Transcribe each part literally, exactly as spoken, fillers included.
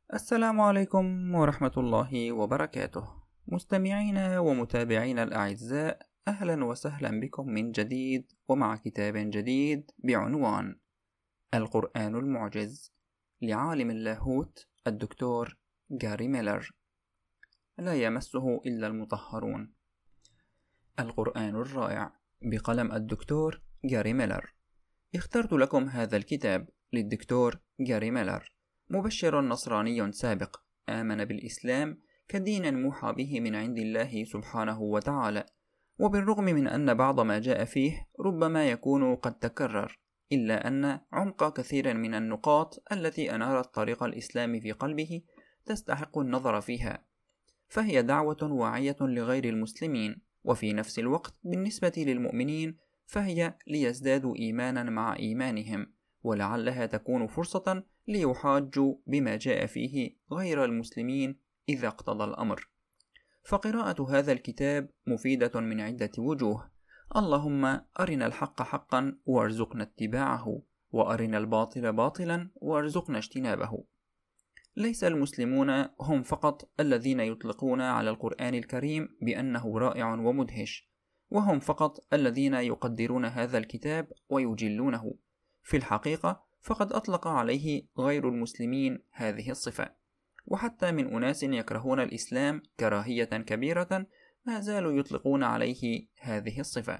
السلام عليكم ورحمة الله وبركاته. مستمعينا ومتابعينا الأعزاء، أهلا وسهلا بكم من جديد ومع كتاب جديد بعنوان القرآن المعجز لعالم اللاهوت الدكتور جاري ميلر، لا يمسه إلا المطهرون. القرآن الرائع بقلم الدكتور جاري ميلر. اخترت لكم هذا الكتاب للدكتور جاري ميلر، مبشر نصراني سابق آمن بالإسلام كدين موحى به من عند الله سبحانه وتعالى، وبالرغم من أن بعض ما جاء فيه ربما يكون قد تكرر، إلا أن عمق كثير من النقاط التي أنارت طريق الإسلام في قلبه تستحق النظر فيها، فهي دعوة واعية لغير المسلمين، وفي نفس الوقت بالنسبة للمؤمنين فهي ليزدادوا إيمانا مع إيمانهم، ولعلها تكون فرصة ليحاجوا بما جاء فيه غير المسلمين إذا اقتضى الأمر. فقراءة هذا الكتاب مفيدة من عدة وجوه. اللهم أرنا الحق حقا وارزقنا اتباعه، وأرنا الباطل باطلا وارزقنا اجتنابه. ليس المسلمون هم فقط الذين يطلقون على القرآن الكريم بأنه رائع ومدهش، وهم فقط الذين يقدرون هذا الكتاب ويجلونه. في الحقيقة فقد أطلق عليه غير المسلمين هذه الصفة، وحتى من أناس يكرهون الإسلام كراهية كبيرة ما زالوا يطلقون عليه هذه الصفة.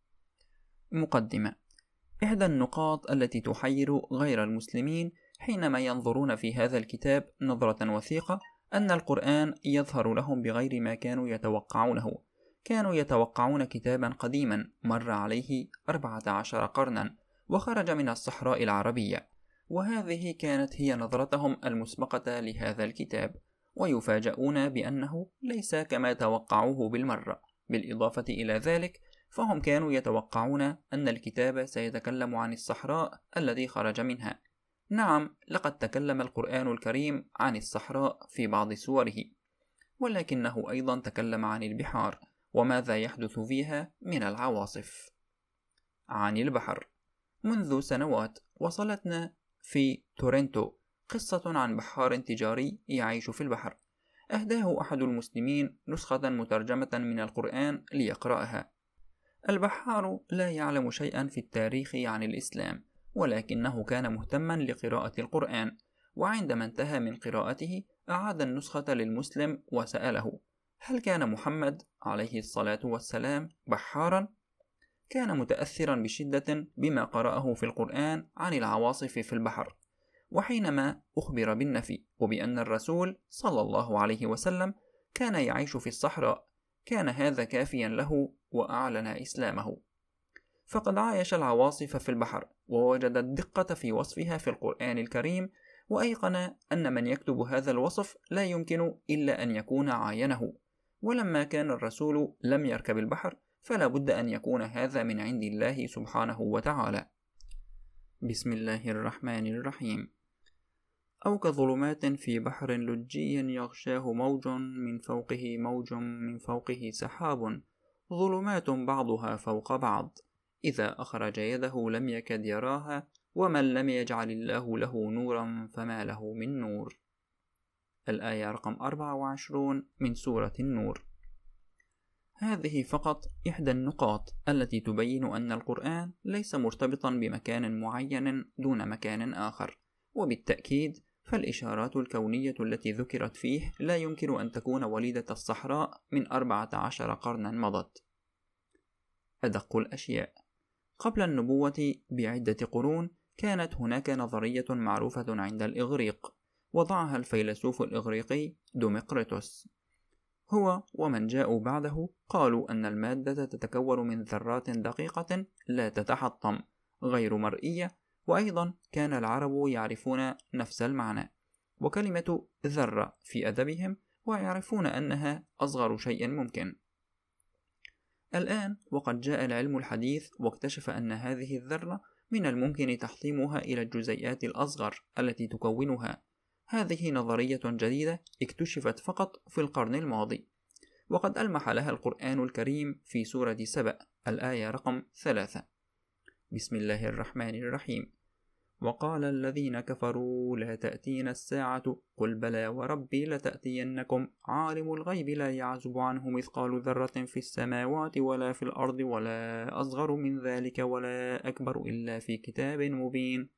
مقدمة: إحدى النقاط التي تحير غير المسلمين حينما ينظرون في هذا الكتاب نظرة وثيقة أن القرآن يظهر لهم بغير ما كانوا يتوقعونه. كانوا يتوقعون كتابا قديما مر عليه أربعة عشر قرنا وخرج من الصحراء العربية، وهذه كانت هي نظرتهم المسبقة لهذا الكتاب، ويفاجؤون بأنه ليس كما توقعوه بالمرة. بالإضافة إلى ذلك فهم كانوا يتوقعون أن الكتاب سيتكلم عن الصحراء الذي خرج منها. نعم، لقد تكلم القرآن الكريم عن الصحراء في بعض سوره، ولكنه أيضا تكلم عن البحار وماذا يحدث فيها من العواصف. عن البحر: منذ سنوات وصلتنا في تورنتو قصة عن بحار تجاري يعيش في البحر. أهداه أحد المسلمين نسخة مترجمة من القرآن ليقرأها. البحار لا يعلم شيئا في التاريخ عن الإسلام، ولكنه كان مهتما لقراءة القرآن، وعندما انتهى من قراءته أعاد النسخة للمسلم وسأله: هل كان محمد عليه الصلاة والسلام بحارا؟ كان متأثرا بشدة بما قرأه في القرآن عن العواصف في البحر، وحينما أخبر بالنفي وبأن الرسول صلى الله عليه وسلم كان يعيش في الصحراء كان هذا كافيا له وأعلن إسلامه. فقد عايش العواصف في البحر ووجد الدقة في وصفها في القرآن الكريم، وأيقن أن من يكتب هذا الوصف لا يمكن إلا أن يكون عاينه، ولما كان الرسول لم يركب البحر فلا بد أن يكون هذا من عند الله سبحانه وتعالى. بسم الله الرحمن الرحيم. أو كظلمات في بحر لجي يغشاه موج من فوقه موج من فوقه سحاب ظلمات بعضها فوق بعض إذا أخرج يده لم يكد يراها ومن لم يجعل الله له نورا فما له من نور. الآية رقم أربعة وعشرين من سورة النور. هذه فقط إحدى النقاط التي تبين أن القرآن ليس مرتبطا بمكان معين دون مكان آخر، وبالتأكيد فالإشارات الكونية التي ذكرت فيه لا يمكن أن تكون وليدة الصحراء من أربعة عشر قرنا مضت. أدق الأشياء: قبل النبوة بعدة قرون كانت هناك نظرية معروفة عند الإغريق، وضعها الفيلسوف الإغريقي دوميقريتوس. هو ومن جاءوا بعده قالوا أن المادة تتكون من ذرات دقيقة لا تتحطم غير مرئية، وأيضا كان العرب يعرفون نفس المعنى وكلمة ذرة في أدبهم، ويعرفون أنها أصغر شيء ممكن. الآن وقد جاء العلم الحديث واكتشف أن هذه الذرة من الممكن تحطيمها إلى الجزيئات الأصغر التي تكونها. هذه نظرية جديدة اكتشفت فقط في القرن الماضي، وقد ألمح لها القرآن الكريم في سورة سبأ الآية رقم ثلاثة. بسم الله الرحمن الرحيم. وقال الذين كفروا لا تأتينا الساعة قل بلى وربي لتأتينكم عالم الغيب لا يعزب عنه مثقال ذرة في السماوات ولا في الأرض ولا أصغر من ذلك ولا أكبر إلا في كتاب مبين.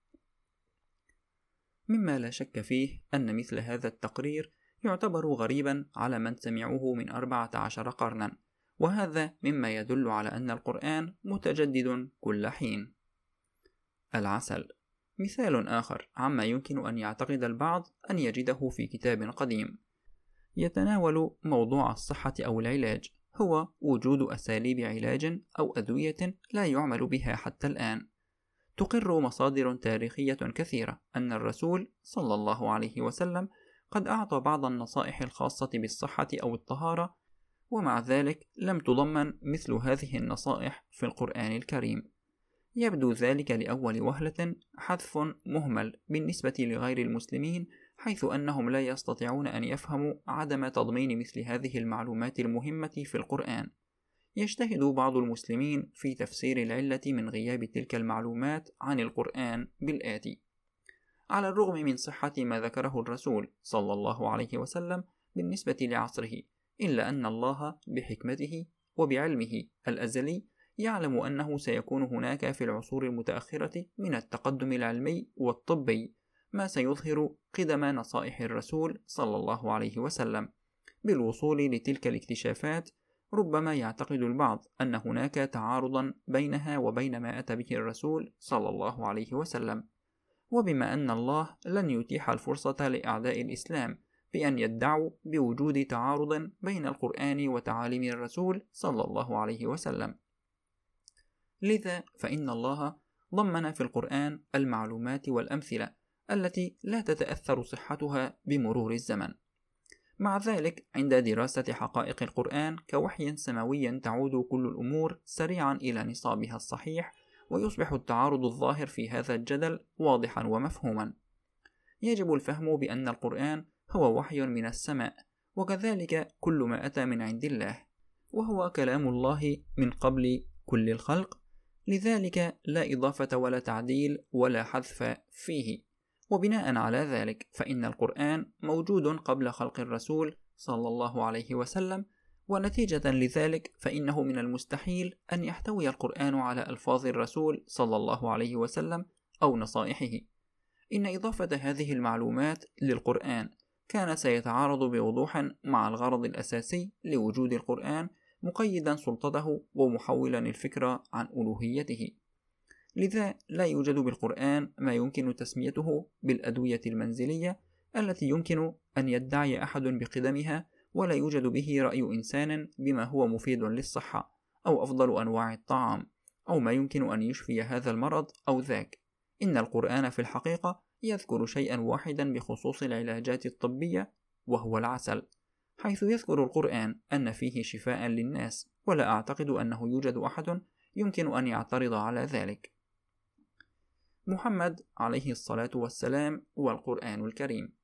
مما لا شك فيه أن مثل هذا التقرير يعتبر غريبا على من سمعوه من أربعة عشر قرنا، وهذا مما يدل على أن القرآن متجدد كل حين. العسل مثال آخر عما يمكن أن يعتقد البعض أن يجده في كتاب قديم يتناول موضوع الصحة أو العلاج، هو وجود أساليب علاج أو أدوية لا يعمل بها حتى الآن. تقر مصادر تاريخية كثيرة أن الرسول صلى الله عليه وسلم قد أعطى بعض النصائح الخاصة بالصحة أو الطهارة، ومع ذلك لم تضمن مثل هذه النصائح في القرآن الكريم. يبدو ذلك لأول وهلة حذف مهمل بالنسبة لغير المسلمين، حيث أنهم لا يستطيعون أن يفهموا عدم تضمين مثل هذه المعلومات المهمة في القرآن. يجتهد بعض المسلمين في تفسير العلة من غياب تلك المعلومات عن القرآن بالآتي: على الرغم من صحة ما ذكره الرسول صلى الله عليه وسلم بالنسبة لعصره، إلا أن الله بحكمته وبعلمه الأزلي يعلم أنه سيكون هناك في العصور المتأخرة من التقدم العلمي والطبي ما سيظهر قدم نصائح الرسول صلى الله عليه وسلم. بالوصول لتلك الاكتشافات ربما يعتقد البعض أن هناك تعارضا بينها وبين ما أتى به الرسول صلى الله عليه وسلم، وبما أن الله لن يتيح الفرصة لأعداء الإسلام بأن يدعوا بوجود تعارض بين القرآن وتعاليم الرسول صلى الله عليه وسلم، لذا فإن الله ضمن في القرآن المعلومات والأمثلة التي لا تتأثر صحتها بمرور الزمن. مع ذلك عند دراسة حقائق القرآن كوحي سماوي تعود كل الأمور سريعا إلى نصابها الصحيح، ويصبح التعارض الظاهر في هذا الجدل واضحا ومفهوما. يجب الفهم بأن القرآن هو وحي من السماء، وكذلك كل ما أتى من عند الله، وهو كلام الله من قبل كل الخلق، لذلك لا إضافة ولا تعديل ولا حذف فيه. وبناء على ذلك فإن القرآن موجود قبل خلق الرسول صلى الله عليه وسلم، ونتيجة لذلك فإنه من المستحيل أن يحتوي القرآن على ألفاظ الرسول صلى الله عليه وسلم أو نصائحه. إن إضافة هذه المعلومات للقرآن كان سيتعارض بوضوح مع الغرض الأساسي لوجود القرآن، مقيدا سلطته ومحولا الفكرة عن ألوهيته. لذا لا يوجد بالقرآن ما يمكن تسميته بالأدوية المنزلية التي يمكن أن يدعي أحد بقدمها، ولا يوجد به رأي إنسان بما هو مفيد للصحة أو أفضل أنواع الطعام أو ما يمكن أن يشفي هذا المرض أو ذاك. إن القرآن في الحقيقة يذكر شيئا واحدا بخصوص العلاجات الطبية، وهو العسل، حيث يذكر القرآن أن فيه شفاء للناس، ولا أعتقد أنه يوجد أحد يمكن أن يعترض على ذلك. محمد عليه الصلاة والسلام والقرآن الكريم.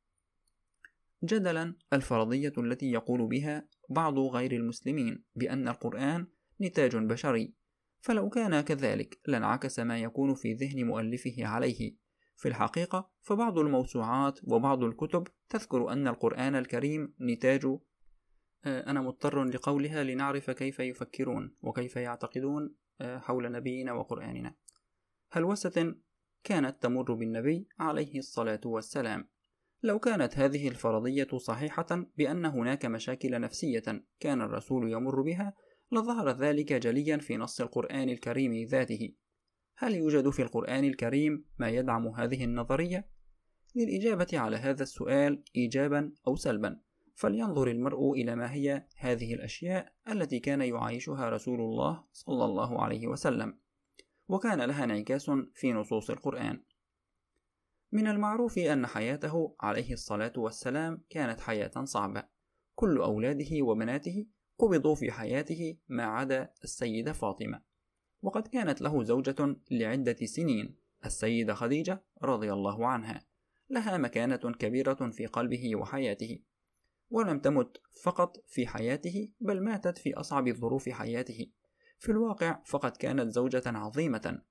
جدلا الفرضية التي يقول بها بعض غير المسلمين بأن القرآن نتاج بشري، فلو كان كذلك لانعكس ما يكون في ذهن مؤلفه عليه. في الحقيقة فبعض الموسوعات وبعض الكتب تذكر أن القرآن الكريم نتاج، أنا مضطر لقولها لنعرف كيف يفكرون وكيف يعتقدون حول نبينا وقرآننا. هلوسة كانت تمر بالنبي عليه الصلاة والسلام. لو كانت هذه الفرضية صحيحة بأن هناك مشاكل نفسية كان الرسول يمر بها، لظهر ذلك جليا في نص القرآن الكريم ذاته. هل يوجد في القرآن الكريم ما يدعم هذه النظرية؟ للإجابة على هذا السؤال إيجابا أو سلبا، فلينظر المرء إلى ما هي هذه الأشياء التي كان يعايشها رسول الله صلى الله عليه وسلم، وكان لها انعكاس في نصوص القرآن. من المعروف أن حياته عليه الصلاة والسلام كانت حياة صعبة. كل أولاده وبناته قبضوا في حياته ما عدا السيدة فاطمة، وقد كانت له زوجة لعدة سنين، السيدة خديجة رضي الله عنها، لها مكانة كبيرة في قلبه وحياته، ولم تمت فقط في حياته بل ماتت في أصعب ظروف حياته. في الواقع فقد كانت زوجة عظيمة،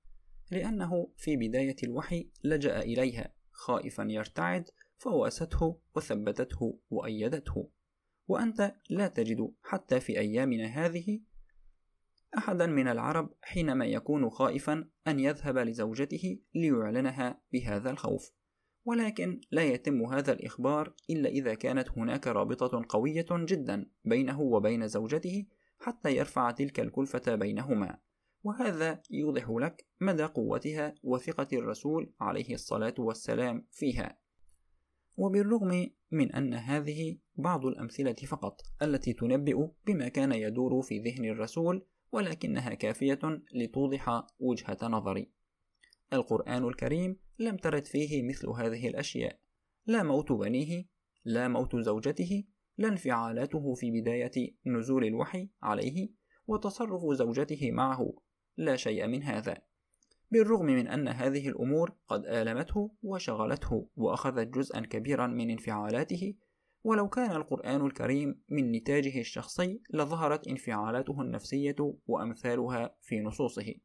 لأنه في بداية الوحي لجأ إليها خائفا يرتعد فواسته وثبتته وأيدته. وأنت لا تجد حتى في أيامنا هذه أحدا من العرب حينما يكون خائفا أن يذهب لزوجته ليعلنها بهذا الخوف، ولكن لا يتم هذا الإخبار إلا إذا كانت هناك رابطة قوية جدا بينه وبين زوجته حتى يرفع تلك الكلفة بينهما، وهذا يوضح لك مدى قوتها وثقة الرسول عليه الصلاة والسلام فيها. وبالرغم من أن هذه بعض الأمثلة فقط التي تنبئ بما كان يدور في ذهن الرسول، ولكنها كافية لتوضح وجهة نظري. القرآن الكريم لم ترد فيه مثل هذه الأشياء، لا موت بنيه، لا موت زوجته، لا انفعالاته في بداية نزول الوحي عليه، وتصرف زوجته معه، لا شيء من هذا، بالرغم من أن هذه الأمور قد آلمته وشغلته وأخذت جزءا كبيرا من انفعالاته. ولو كان القرآن الكريم من نتاجه الشخصي لظهرت انفعالاته النفسية وأمثالها في نصوصه.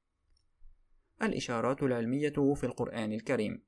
الإشارات العلمية في القرآن الكريم.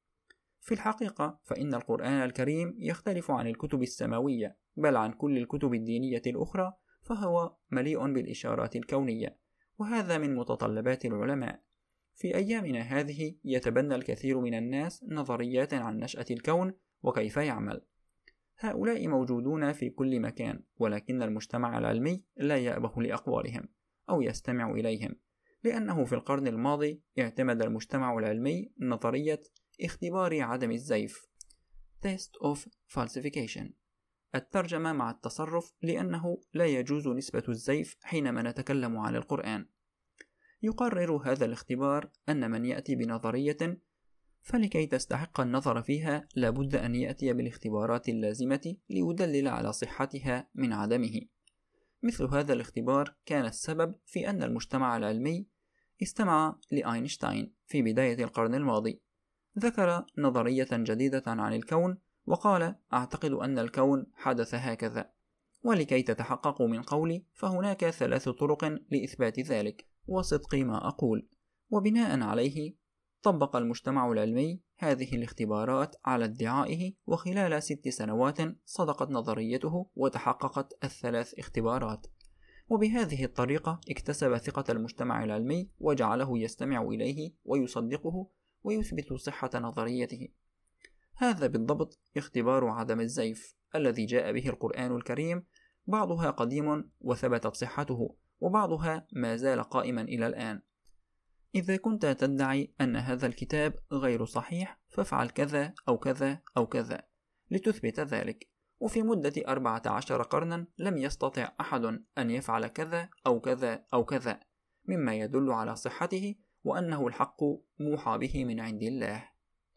في الحقيقة فإن القرآن الكريم يختلف عن الكتب السماوية بل عن كل الكتب الدينية الأخرى، فهو مليء بالإشارات الكونية، وهذا من متطلبات العلماء. في أيامنا هذه يتبنى الكثير من الناس نظريات عن نشأة الكون وكيف يعمل. هؤلاء موجودون في كل مكان، ولكن المجتمع العلمي لا يأبه لأقوالهم أو يستمع إليهم، لأنه في القرن الماضي اعتمد المجتمع العلمي نظرية اختبار عدم الزيف Test of Falsification، الترجمة مع التصرف، لأنه لا يجوز نسبة الزيف حينما نتكلم عن القرآن. يقرر هذا الاختبار أن من يأتي بنظرية فلكي تستحق النظر فيها لابد أن يأتي بالاختبارات اللازمة ليدلل على صحتها من عدمه. مثل هذا الاختبار كان السبب في أن المجتمع العلمي استمع لأينشتاين في بداية القرن الماضي، ذكر نظرية جديدة عن الكون وقال: أعتقد أن الكون حدث هكذا، ولكي تتحققوا من قولي فهناك ثلاث طرق لإثبات ذلك وصدق ما أقول. وبناء عليه طبق المجتمع العلمي هذه الاختبارات على ادعائه، وخلال ست سنوات صدقت نظريته وتحققت الثلاث اختبارات، وبهذه الطريقة اكتسب ثقة المجتمع العلمي وجعله يستمع إليه ويصدقه ويثبت صحة نظريته. هذا بالضبط اختبار عدم الزيف الذي جاء به القرآن الكريم، بعضها قديم وثبتت صحته، وبعضها ما زال قائما إلى الآن. إذا كنت تدعي أن هذا الكتاب غير صحيح فافعل كذا أو كذا أو كذا لتثبت ذلك، وفي مدة أربعة عشر قرنا لم يستطع أحد أن يفعل كذا أو كذا أو كذا، مما يدل على صحته وأنه الحق موحى به من عند الله.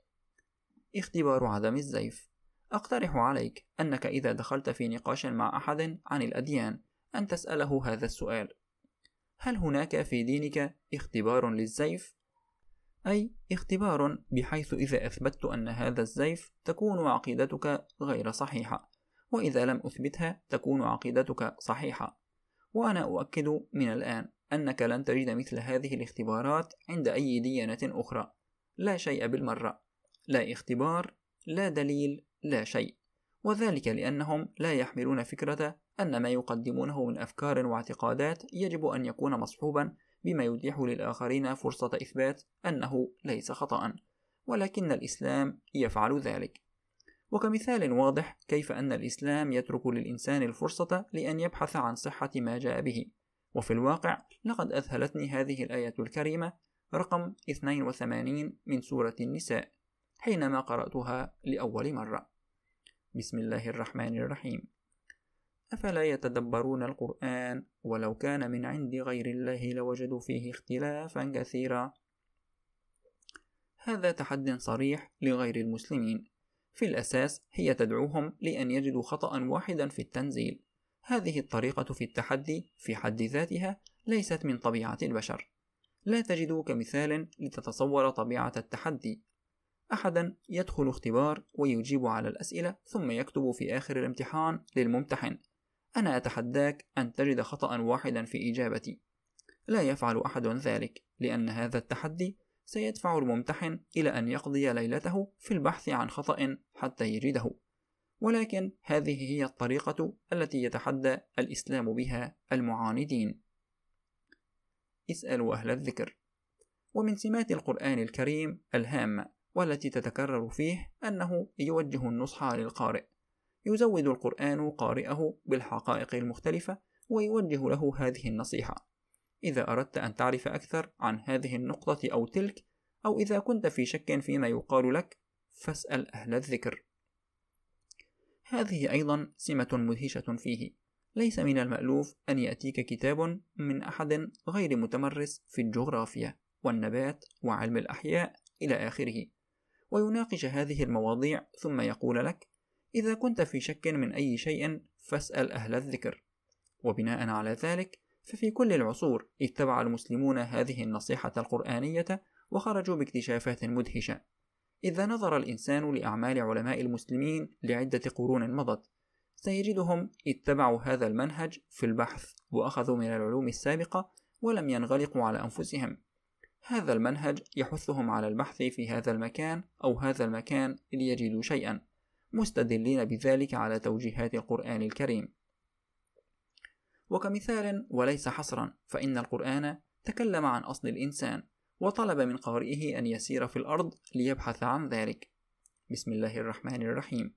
اختبار عدم الزيف. أقترح عليك أنك إذا دخلت في نقاش مع أحد عن الأديان أن تسأله هذا السؤال: هل هناك في دينك اختبار للزيف؟ أي اختبار بحيث إذا أثبتت أن هذا الزيف تكون عقيدتك غير صحيحة، وإذا لم أثبتها تكون عقيدتك صحيحة. وأنا أؤكد من الآن أنك لن تجد مثل هذه الاختبارات عند أي ديانة أخرى، لا شيء بالمرة، لا اختبار، لا دليل، لا شيء، وذلك لأنهم لا يحملون فكرة أن ما يقدمونه من أفكار واعتقادات يجب أن يكون مصحوبا بما يتيح للآخرين فرصة إثبات أنه ليس خطأ، ولكن الإسلام يفعل ذلك. وكمثال واضح كيف أن الإسلام يترك للإنسان الفرصة لأن يبحث عن صحة ما جاء به، وفي الواقع لقد أذهلتني هذه الآية الكريمة رقم اثنين وثمانين من سورة النساء حينما قرأتها لأول مرة. بسم الله الرحمن الرحيم: أفلا يتدبرون القرآن ولو كان من عند غير الله لوجدوا فيه اختلافا كثيرا. هذا تحد صريح لغير المسلمين، في الأساس هي تدعوهم لأن يجدوا خطأ واحدا في التنزيل. هذه الطريقة في التحدي في حد ذاتها ليست من طبيعة البشر. لا تجد كمثال لتتصور طبيعة التحدي أحدا يدخل اختبار ويجيب على الأسئلة ثم يكتب في آخر الامتحان للممتحن: أنا أتحداك أن تجد خطأ واحدا في إجابتي. لا يفعل أحد ذلك، لأن هذا التحدي سيدفع الممتحن إلى أن يقضي ليلته في البحث عن خطأ حتى يجده. ولكن هذه هي الطريقة التي يتحدى الإسلام بها المعاندين. اسألوا أهل الذكر. ومن سمات القرآن الكريم الهامة والتي تتكرر فيه أنه يوجه النصح للقارئ. يزود القرآن قارئه بالحقائق المختلفة ويوجه له هذه النصيحة. إذا أردت أن تعرف أكثر عن هذه النقطة أو تلك، أو إذا كنت في شك فيما يقال لك، فاسأل أهل الذكر. هذه أيضا سمة مدهشة فيه. ليس من المألوف أن يأتيك كتاب من أحد غير متمرس في الجغرافيا والنبات وعلم الأحياء إلى آخره، ويناقش هذه المواضيع ثم يقول لك: إذا كنت في شك من أي شيء فاسأل أهل الذكر. وبناء على ذلك ففي كل العصور اتبع المسلمون هذه النصيحة القرآنية وخرجوا باكتشافات مدهشة. إذا نظر الإنسان لأعمال علماء المسلمين لعدة قرون مضت سيجدهم اتبعوا هذا المنهج في البحث وأخذوا من العلوم السابقة ولم ينغلقوا على أنفسهم. هذا المنهج يحثهم على البحث في هذا المكان أو هذا المكان ليجدوا شيئا، مستدلين بذلك على توجيهات القرآن الكريم. وكمثال وليس حصرا، فإن القرآن تكلم عن أصل الإنسان وطلب من قارئه أن يسير في الأرض ليبحث عن ذلك. بسم الله الرحمن الرحيم: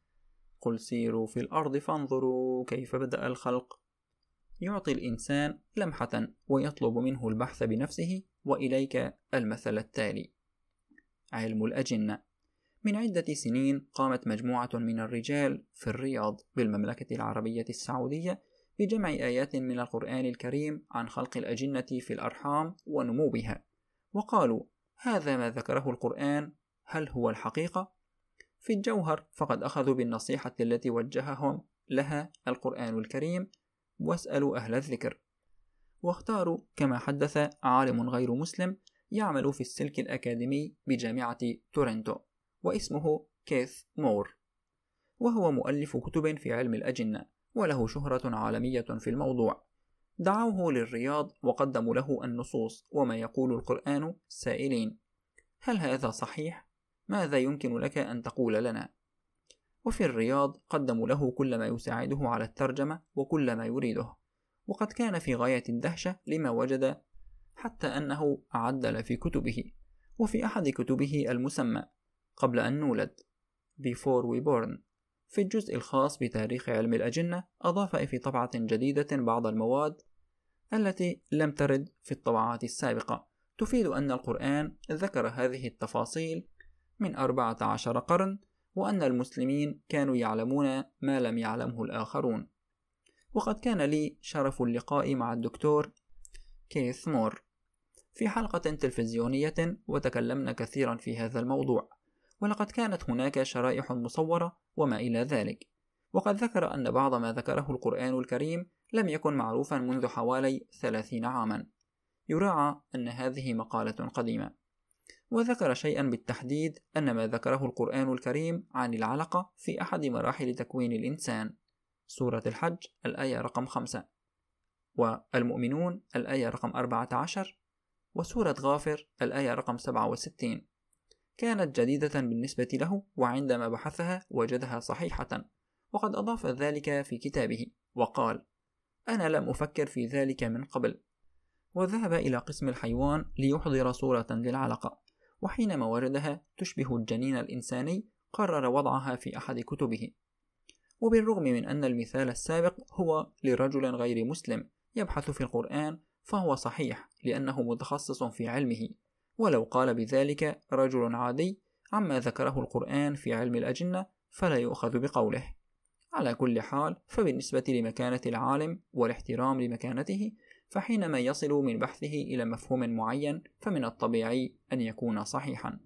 قل سيروا في الأرض فانظروا كيف بدأ الخلق. يعطي الإنسان لمحة ويطلب منه البحث بنفسه. وإليك المثل التالي: علم الأجنة. من عدة سنين قامت مجموعة من الرجال في الرياض بالمملكة العربية السعودية بجمع آيات من القرآن الكريم عن خلق الأجنة في الأرحام ونموها، وقالوا: هذا ما ذكره القرآن، هل هو الحقيقة؟ في الجوهر فقد أخذوا بالنصيحة التي وجههم لها القرآن الكريم: واسألوا أهل الذكر. واختاروا كما حدث عالم غير مسلم يعمل في السلك الأكاديمي بجامعة تورنتو، واسمه كيث مور، وهو مؤلف كتب في علم الأجنة وله شهرة عالمية في الموضوع. دعوه للرياض وقدموا له النصوص وما يقول القرآن سائلين: هل هذا صحيح؟ ماذا يمكن لك أن تقول لنا؟ وفي الرياض قدموا له كل ما يساعده على الترجمة وكل ما يريده، وقد كان في غاية الدهشة لما وجد، حتى أنه عدل في كتبه. وفي أحد كتبه المسمى قبل أن نولد Before we born، في الجزء الخاص بتاريخ علم الأجنة أضاف في طبعة جديدة بعض المواد التي لم ترد في الطبعات السابقة، تفيد أن القرآن ذكر هذه التفاصيل من أربعة عشر قرن، وأن المسلمين كانوا يعلمون ما لم يعلمه الآخرون. وقد كان لي شرف اللقاء مع الدكتور كيث مور في حلقة تلفزيونية وتكلمنا كثيرا في هذا الموضوع، ولقد كانت هناك شرائح مصورة وما إلى ذلك. وقد ذكر أن بعض ما ذكره القرآن الكريم لم يكن معروفا منذ حوالي ثلاثين عاما. يراعى أن هذه مقالة قديمة. وذكر شيئا بالتحديد أن ما ذكره القرآن الكريم عن العلقة في أحد مراحل تكوين الإنسان، سورة الحج الآية رقم خمسة، والمؤمنون الآية رقم أربعة عشر، وسورة غافر الآية رقم سبعة وستين، كانت جديدة بالنسبة له، وعندما بحثها وجدها صحيحة. وقد أضاف ذلك في كتابه وقال: أنا لم أفكر في ذلك من قبل. وذهب إلى قسم الحيوان ليحضر صورة للعلقة، وحينما وجدها تشبه الجنين الإنساني قرر وضعها في أحد كتبه. وبالرغم من أن المثال السابق هو لرجل غير مسلم يبحث في القرآن فهو صحيح لأنه متخصص في علمه، ولو قال بذلك رجل عادي عما ذكره القرآن في علم الأجنة فلا يؤخذ بقوله. على كل حال، فبالنسبة لمكانة العالم والاحترام لمكانته، فحينما يصل من بحثه إلى مفهوم معين فمن الطبيعي أن يكون صحيحا.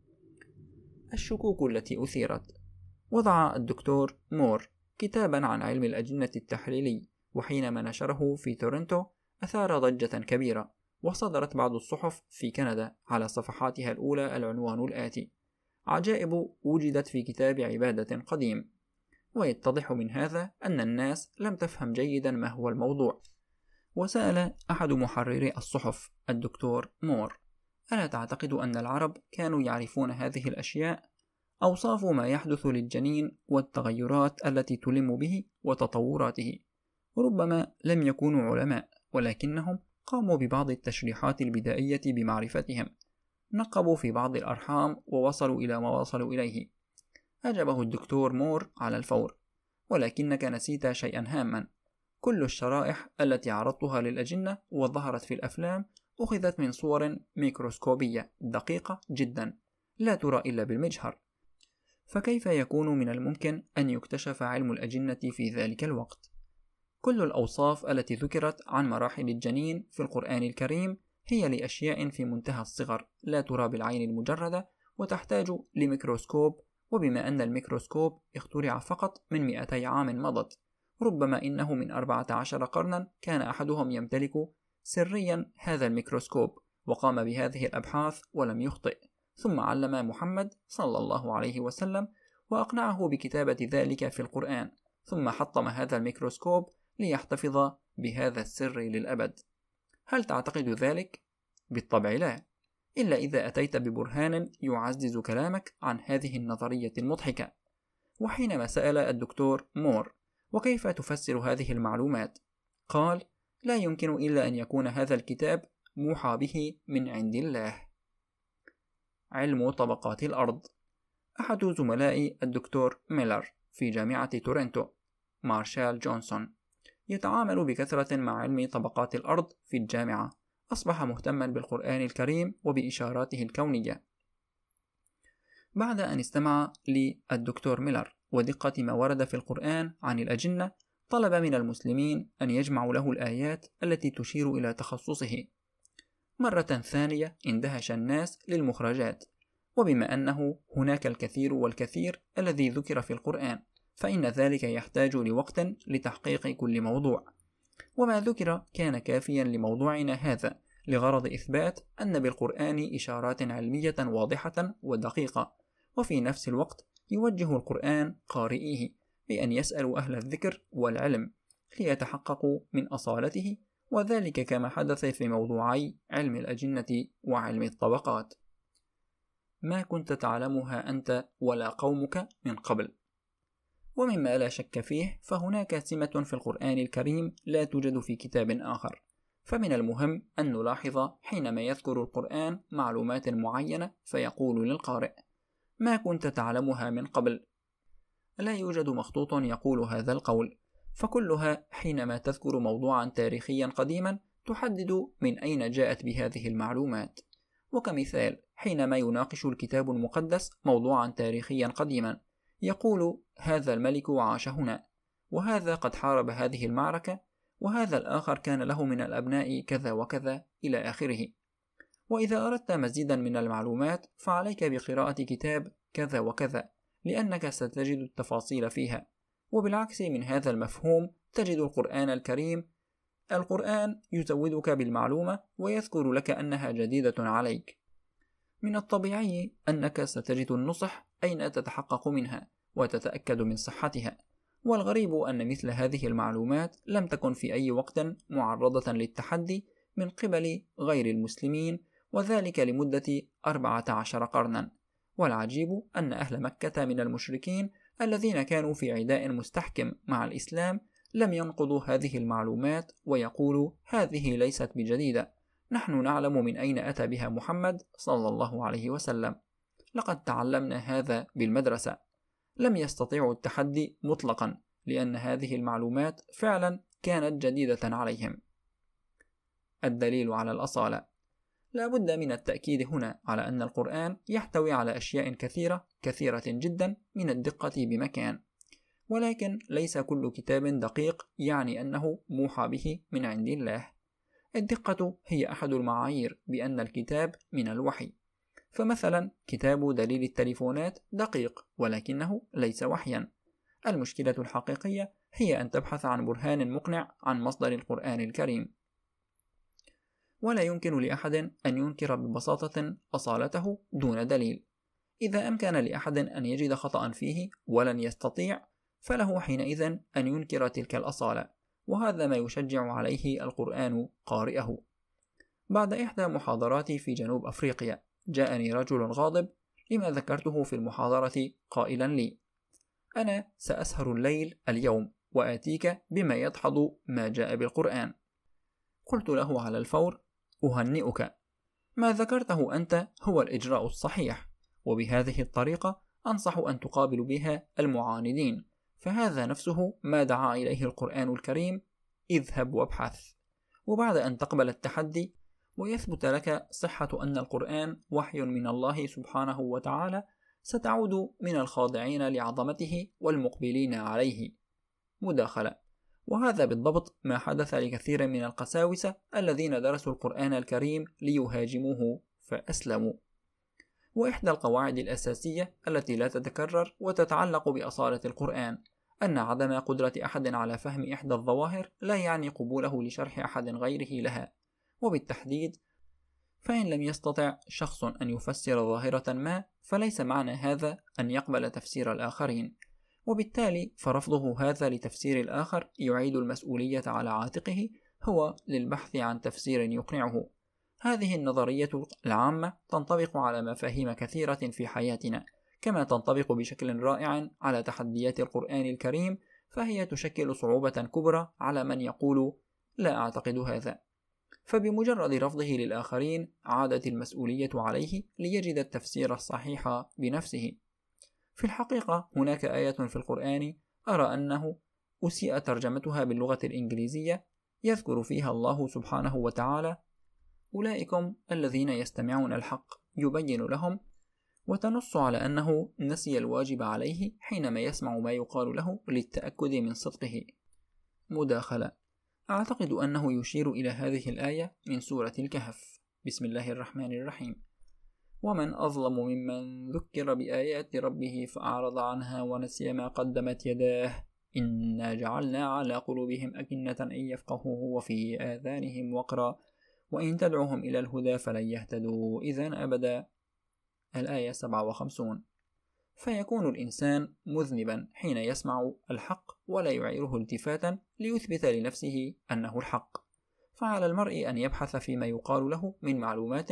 الشكوك التي أثيرت. وضع الدكتور مور كتابا عن علم الأجنة التحليلي، وحينما نشره في تورنتو أثار ضجة كبيرة، وصدرت بعض الصحف في كندا على صفحاتها الأولى العنوان الآتي: عجائب وجدت في كتاب عبادة قديم. ويتضح من هذا أن الناس لم تفهم جيدا ما هو الموضوع. وسأل أحد محرري الصحف الدكتور مور: ألا تعتقد أن العرب كانوا يعرفون هذه الأشياء؟ أوصافوا ما يحدث للجنين والتغيرات التي تلم به وتطوراته. ربما لم يكونوا علماء، ولكنهم قاموا ببعض التشريحات البدائية بمعرفتهم، نقبوا في بعض الأرحام ووصلوا إلى ما وصلوا إليه. أجابه الدكتور مور على الفور: ولكنك نسيت شيئا هاما. كل الشرائح التي عرضتها للأجنة وظهرت في الأفلام أخذت من صور ميكروسكوبية دقيقة جدا لا ترى إلا بالمجهر، فكيف يكون من الممكن أن يكتشف علم الأجنة في ذلك الوقت؟ كل الأوصاف التي ذكرت عن مراحل الجنين في القرآن الكريم هي لأشياء في منتهى الصغر لا ترى بالعين المجردة وتحتاج لميكروسكوب، وبما أن الميكروسكوب اخترع فقط من مئتي عام مضت، ربما إنه من أربعة عشر قرنا كان أحدهم يمتلك سريا هذا الميكروسكوب وقام بهذه الأبحاث ولم يخطئ، ثم علم محمد صلى الله عليه وسلم وأقنعه بكتابة ذلك في القرآن، ثم حطم هذا الميكروسكوب ليحتفظ بهذا السر للأبد. هل تعتقد ذلك؟ بالطبع لا، إلا إذا أتيت ببرهان يعزز كلامك عن هذه النظرية المضحكة. وحينما سأل الدكتور مور: وكيف تفسر هذه المعلومات؟ قال: لا يمكن إلا أن يكون هذا الكتاب موحى به من عند الله. علم طبقات الأرض. أحد زملاء الدكتور ميلر في جامعة تورنتو، مارشال جونسون، يتعامل بكثرة مع علم طبقات الأرض في الجامعة، أصبح مهتما بالقرآن الكريم وبإشاراته الكونية. بعد أن استمع للدكتور ميلر ودقة ما ورد في القرآن عن الأجنة، طلب من المسلمين أن يجمعوا له الآيات التي تشير إلى تخصصه. مرة ثانية اندهش الناس للمخرجات، وبما أنه هناك الكثير والكثير الذي ذكر في القرآن، فإن ذلك يحتاج لوقت لتحقيق كل موضوع، وما ذكر كان كافيا لموضوعنا هذا لغرض إثبات أن بالقرآن إشارات علمية واضحة ودقيقة، وفي نفس الوقت يوجه القرآن قارئيه بأن يسألوا أهل الذكر والعلم ليتحققوا من أصالته، وذلك كما حدث في موضوعي علم الأجنة وعلم الطبقات. ما كنت تعلمها أنت ولا قومك من قبل. ومما لا شك فيه فهناك سمة في القرآن الكريم لا توجد في كتاب آخر، فمن المهم أن نلاحظ حينما يذكر القرآن معلومات معينة فيقول للقارئ: ما كنت تعلمها من قبل. لا يوجد مخطوط يقول هذا القول، فكلها حينما تذكر موضوعا تاريخيا قديما تحدد من أين جاءت بهذه المعلومات. وكمثال حينما يناقش الكتاب المقدس موضوعا تاريخيا قديما يقول: هذا الملك عاش هنا، وهذا قد حارب هذه المعركة، وهذا الآخر كان له من الأبناء كذا وكذا إلى آخره. وإذا أردت مزيدا من المعلومات فعليك بقراءة كتاب كذا وكذا، لأنك ستجد التفاصيل فيها. وبالعكس من هذا المفهوم تجد القرآن الكريم القرآن يزودك بالمعلومة ويذكر لك أنها جديدة عليك. من الطبيعي أنك ستجد النصح أين تتحقق منها وتتأكد من صحتها، والغريب أن مثل هذه المعلومات لم تكن في أي وقت معرضة للتحدي من قبل غير المسلمين، وذلك لمدة أربعة عشر قرنا. والعجيب أن أهل مكة من المشركين الذين كانوا في عداء مستحكم مع الإسلام لم ينقضوا هذه المعلومات ويقولوا: هذه ليست بجديدة، نحن نعلم من أين أتى بها محمد صلى الله عليه وسلم، لقد تعلمنا هذا بالمدرسة. لم يستطيعوا التحدي مطلقا، لأن هذه المعلومات فعلا كانت جديدة عليهم. الدليل على الأصالة. لا بد من التأكيد هنا على أن القرآن يحتوي على أشياء كثيرة كثيرة جدا من الدقة بمكان، ولكن ليس كل كتاب دقيق يعني أنه موحى به من عند الله. الدقة هي أحد المعايير بأن الكتاب من الوحي، فمثلا كتاب دليل التليفونات دقيق ولكنه ليس وحيا. المشكلة الحقيقية هي أن تبحث عن برهان مقنع عن مصدر القرآن الكريم. ولا يمكن لأحد أن ينكر ببساطة أصالته دون دليل. إذا أمكن لأحد أن يجد خطأ فيه ولن يستطيع، فله حينئذ أن ينكر تلك الأصالة، وهذا ما يشجع عليه القرآن قارئه. بعد إحدى محاضراتي في جنوب أفريقيا جاءني رجل غاضب لما ذكرته في المحاضرة قائلا لي: أنا سأسهر الليل اليوم وآتيك بما يدحض ما جاء بالقرآن. قلت له على الفور: أهنئك، ما ذكرته أنت هو الإجراء الصحيح، وبهذه الطريقة أنصح أن تقابل بها المعاندين، فهذا نفسه ما دعا إليه القرآن الكريم: اذهب وابحث. وبعد أن تقبل التحدي ويثبت لك صحة أن القرآن وحي من الله سبحانه وتعالى، ستعود من الخاضعين لعظمته والمقبلين عليه. مداخلة: وهذا بالضبط ما حدث لكثير من القساوسة الذين درسوا القرآن الكريم ليهاجموه فأسلموا. وإحدى القواعد الأساسية التي لا تتكرر وتتعلق بأصالة القرآن أن عدم قدرة أحد على فهم إحدى الظواهر لا يعني قبوله لشرح أحد غيره لها، وبالتحديد فإن لم يستطع شخص أن يفسر ظاهرة ما فليس معنى هذا أن يقبل تفسير الآخرين، وبالتالي فرفضه هذا لتفسير الآخر يعيد المسؤولية على عاتقه هو للبحث عن تفسير يقنعه. هذه النظرية العامة تنطبق على مفاهيم كثيرة في حياتنا، كما تنطبق بشكل رائع على تحديات القرآن الكريم، فهي تشكل صعوبة كبرى على من يقول لا أعتقد هذا، فبمجرد رفضه للآخرين عادت المسؤولية عليه ليجد التفسير الصحيح بنفسه. في الحقيقة هناك آية في القرآن أرى أنه أسيء ترجمتها باللغة الإنجليزية، يذكر فيها الله سبحانه وتعالى: أولئكم الذين يستمعون الحق يبين لهم، وتنص على أنه نسي الواجب عليه حينما يسمع ما يقال له للتأكد من صدقه. مداخلة: أعتقد أنه يشير إلى هذه الآية من سورة الكهف. بسم الله الرحمن الرحيم: ومن أظلم ممن ذكر بآيات ربه فأعرض عنها ونسي ما قدمت يداه إنا جعلنا على قلوبهم أكنة أن يفقهوه وفي آذانهم وقرا وإن تدعوهم إلى الهدى فلن يهتدوا إذن أبدا. الآية سبعة وخمسون. فيكون الإنسان مذنبا حين يسمع الحق ولا يعيره التفاتا ليثبت لنفسه أنه الحق، فعلى المرء أن يبحث فيما يقال له من معلومات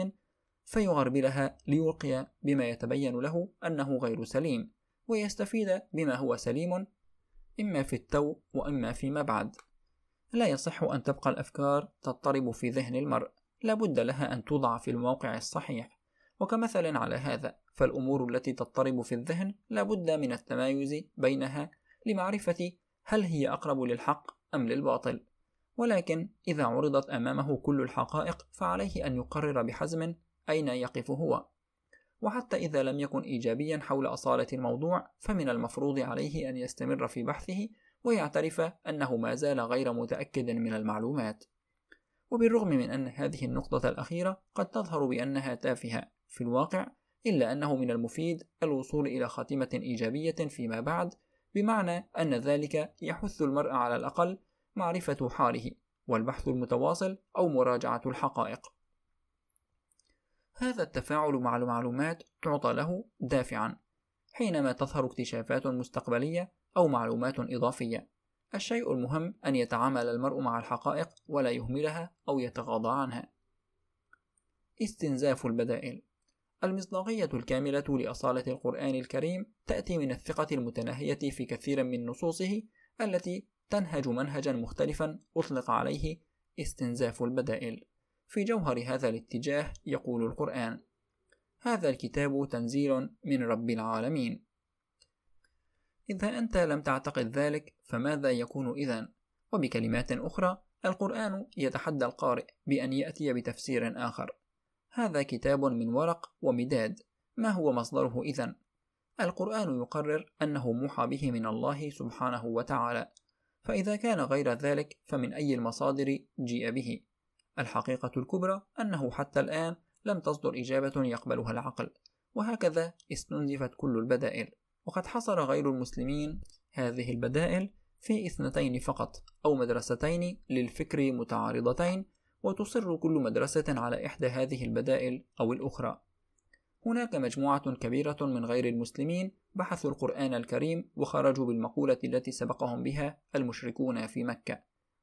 فيغربلها ليلقي بما يتبين له أنه غير سليم، ويستفيد بما هو سليم إما في التو وإما فيما بعد. لا يصح أن تبقى الأفكار تضطرب في ذهن المرء، لا بد لها أن توضع في الموقع الصحيح. وكمثل على هذا فالأمور التي تضطرب في الذهن لا بد من التمايز بينها لمعرفة هل هي أقرب للحق أم للباطل، ولكن إذا عرضت أمامه كل الحقائق فعليه أن يقرر بحزم أين يقف هو. وحتى إذا لم يكن إيجابيا حول أصالة الموضوع فمن المفروض عليه أن يستمر في بحثه ويعترف أنه ما زال غير متأكد من المعلومات. وبالرغم من أن هذه النقطة الأخيرة قد تظهر بأنها تافهة في الواقع، إلا أنه من المفيد الوصول إلى خاتمة إيجابية فيما بعد، بمعنى أن ذلك يحث المرء على الأقل معرفة حاله والبحث المتواصل أو مراجعة الحقائق. هذا التفاعل مع المعلومات تعطى له دافعا حينما تظهر اكتشافات مستقبلية أو معلومات إضافية. الشيء المهم أن يتعامل المرء مع الحقائق ولا يهملها أو يتغاضى عنها. استنزاف البدائل. المصداقية الكاملة لأصالة القرآن الكريم تأتي من الثقة المتناهية في كثير من نصوصه التي تنهج منهجا مختلفا أطلق عليه استنزاف البدائل. في جوهر هذا الاتجاه يقول القرآن: هذا الكتاب تنزيل من رب العالمين. إذا أنت لم تعتقد ذلك فماذا يكون إذن؟ وبكلمات أخرى القرآن يتحدى القارئ بأن يأتي بتفسير آخر. هذا كتاب من ورق ومداد، ما هو مصدره إذن؟ القرآن يقرر أنه موحى به من الله سبحانه وتعالى، فإذا كان غير ذلك فمن أي المصادر جيء به؟ الحقيقة الكبرى أنه حتى الآن لم تصدر إجابة يقبلها العقل، وهكذا استنزفت كل البدائل. وقد حصر غير المسلمين هذه البدائل في اثنتين فقط أو مدرستين للفكر متعارضتين، وتصر كل مدرسة على إحدى هذه البدائل أو الأخرى. هناك مجموعة كبيرة من غير المسلمين بحثوا القرآن الكريم وخرجوا بالمقولة التي سبقهم بها المشركون في مكة،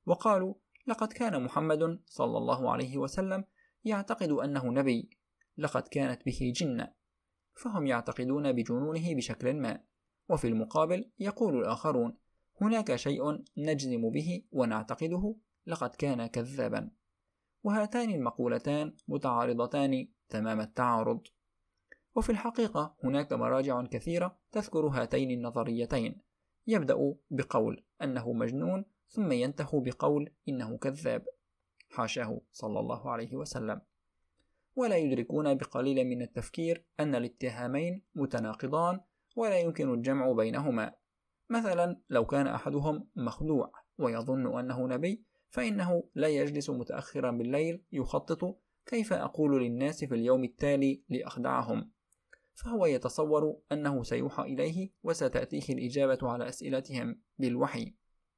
وقالوا لقد كان محمد صلى الله عليه وسلم يعتقد أنه نبي، لقد كانت به جنة، فهم يعتقدون بجنونه بشكل ما. وفي المقابل يقول الآخرون هناك شيء نجزم به ونعتقده، لقد كان كذابا. وهاتان المقولتان متعارضتان تمام التعارض. وفي الحقيقة هناك مراجع كثيرة تذكر هاتين النظريتين، يبدأ بقول أنه مجنون ثم ينتهي بقول إنه كذاب، حاشاه صلى الله عليه وسلم. ولا يدركون بقليل من التفكير أن الاتهامين متناقضان ولا يمكن الجمع بينهما. مثلا لو كان أحدهم مخدوع ويظن أنه نبي، فإنه لا يجلس متأخرا بالليل يخطط كيف أقول للناس في اليوم التالي لأخدعهم، فهو يتصور أنه سيوحى إليه وستأتيه الإجابة على أسئلتهم بالوحي.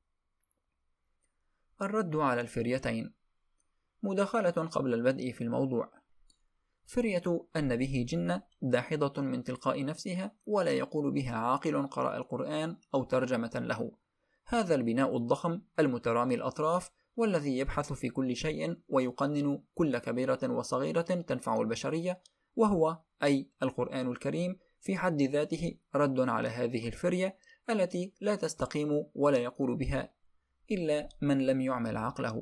الرد على الفريتين. مداخلة قبل البدء في الموضوع. فرية أن به جنة داحضة من تلقاء نفسها، ولا يقول بها عاقل قرأ القرآن أو ترجمة له. هذا البناء الضخم المترامي الأطراف، والذي يبحث في كل شيء ويقنن كل كبيرة وصغيرة تنفع البشرية، وهو أي القرآن الكريم، في حد ذاته رد على هذه الفرية التي لا تستقيم ولا يقول بها إلا من لم يعمل عقله.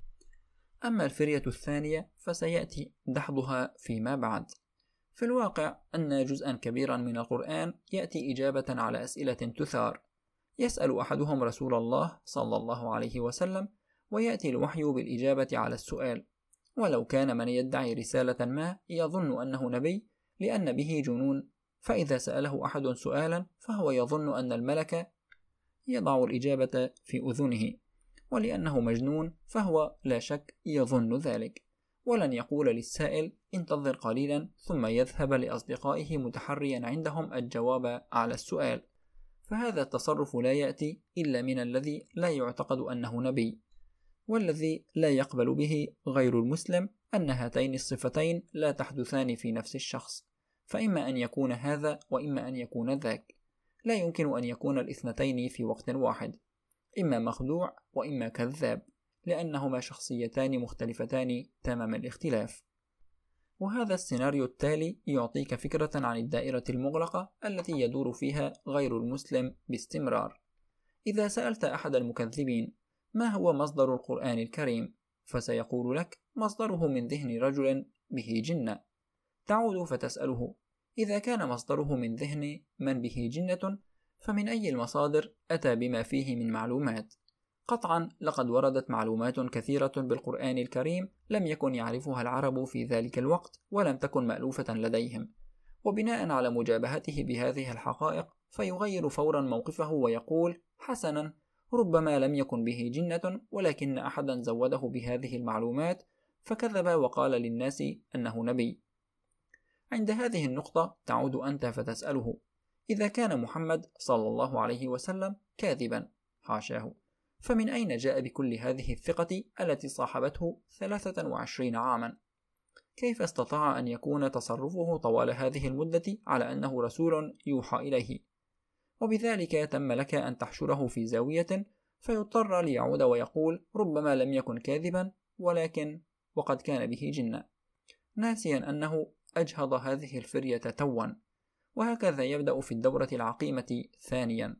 أما الفرية الثانية فسيأتي دحضها فيما بعد. في الواقع أن جزءا كبيرا من القرآن يأتي إجابة على أسئلة تثار. يسأل أحدهم رسول الله صلى الله عليه وسلم، ويأتي الوحي بالإجابة على السؤال، ولو كان من يدعي رسالة ما يظن أنه نبي لأن به جنون، فإذا سأله أحد سؤالا فهو يظن أن الملك يضع الإجابة في أذنه، ولأنه مجنون فهو لا شك يظن ذلك، ولن يقول للسائل انتظر قليلا ثم يذهب لأصدقائه متحريا عندهم الجواب على السؤال. فهذا التصرف لا يأتي إلا من الذي لا يعتقد أنه نبي. والذي لا يقبل به غير المسلم أن هاتين الصفتين لا تحدثان في نفس الشخص، فإما أن يكون هذا وإما أن يكون ذاك، لا يمكن أن يكون الاثنتين في وقت واحد، إما مخدوع وإما كذاب، لأنهما شخصيتان مختلفتان تمام الاختلاف. وهذا السيناريو التالي يعطيك فكرة عن الدائرة المغلقة التي يدور فيها غير المسلم باستمرار. إذا سألت أحد المكذبين ما هو مصدر القرآن الكريم، فسيقول لك مصدره من ذهن رجل به جنة. تعود فتسأله إذا كان مصدره من ذهن من به جنة فمن أي المصادر أتى بما فيه من معلومات؟ قطعا لقد وردت معلومات كثيرة بالقرآن الكريم لم يكن يعرفها العرب في ذلك الوقت ولم تكن مألوفة لديهم، وبناء على مجابهته بهذه الحقائق فيغير فورا موقفه ويقول حسنا، ربما لم يكن به جنة ولكن أحدا زوده بهذه المعلومات فكذب وقال للناس أنه نبي. عند هذه النقطة تعود أنت فتسأله إذا كان محمد صلى الله عليه وسلم كاذبا، حاشاه، فمن أين جاء بكل هذه الثقة التي صاحبته ثلاثة وعشرين عاما؟ كيف استطاع أن يكون تصرفه طوال هذه المدة على أنه رسول يوحى إليه؟ وبذلك تم لك أن تحشره في زاوية فيضطر ليعود ويقول ربما لم يكن كاذبا ولكن وقد كان به جنة، ناسيا أنه أجهض هذه الفرية توا. وهكذا يبدأ في الدورة العقيمة ثانيا.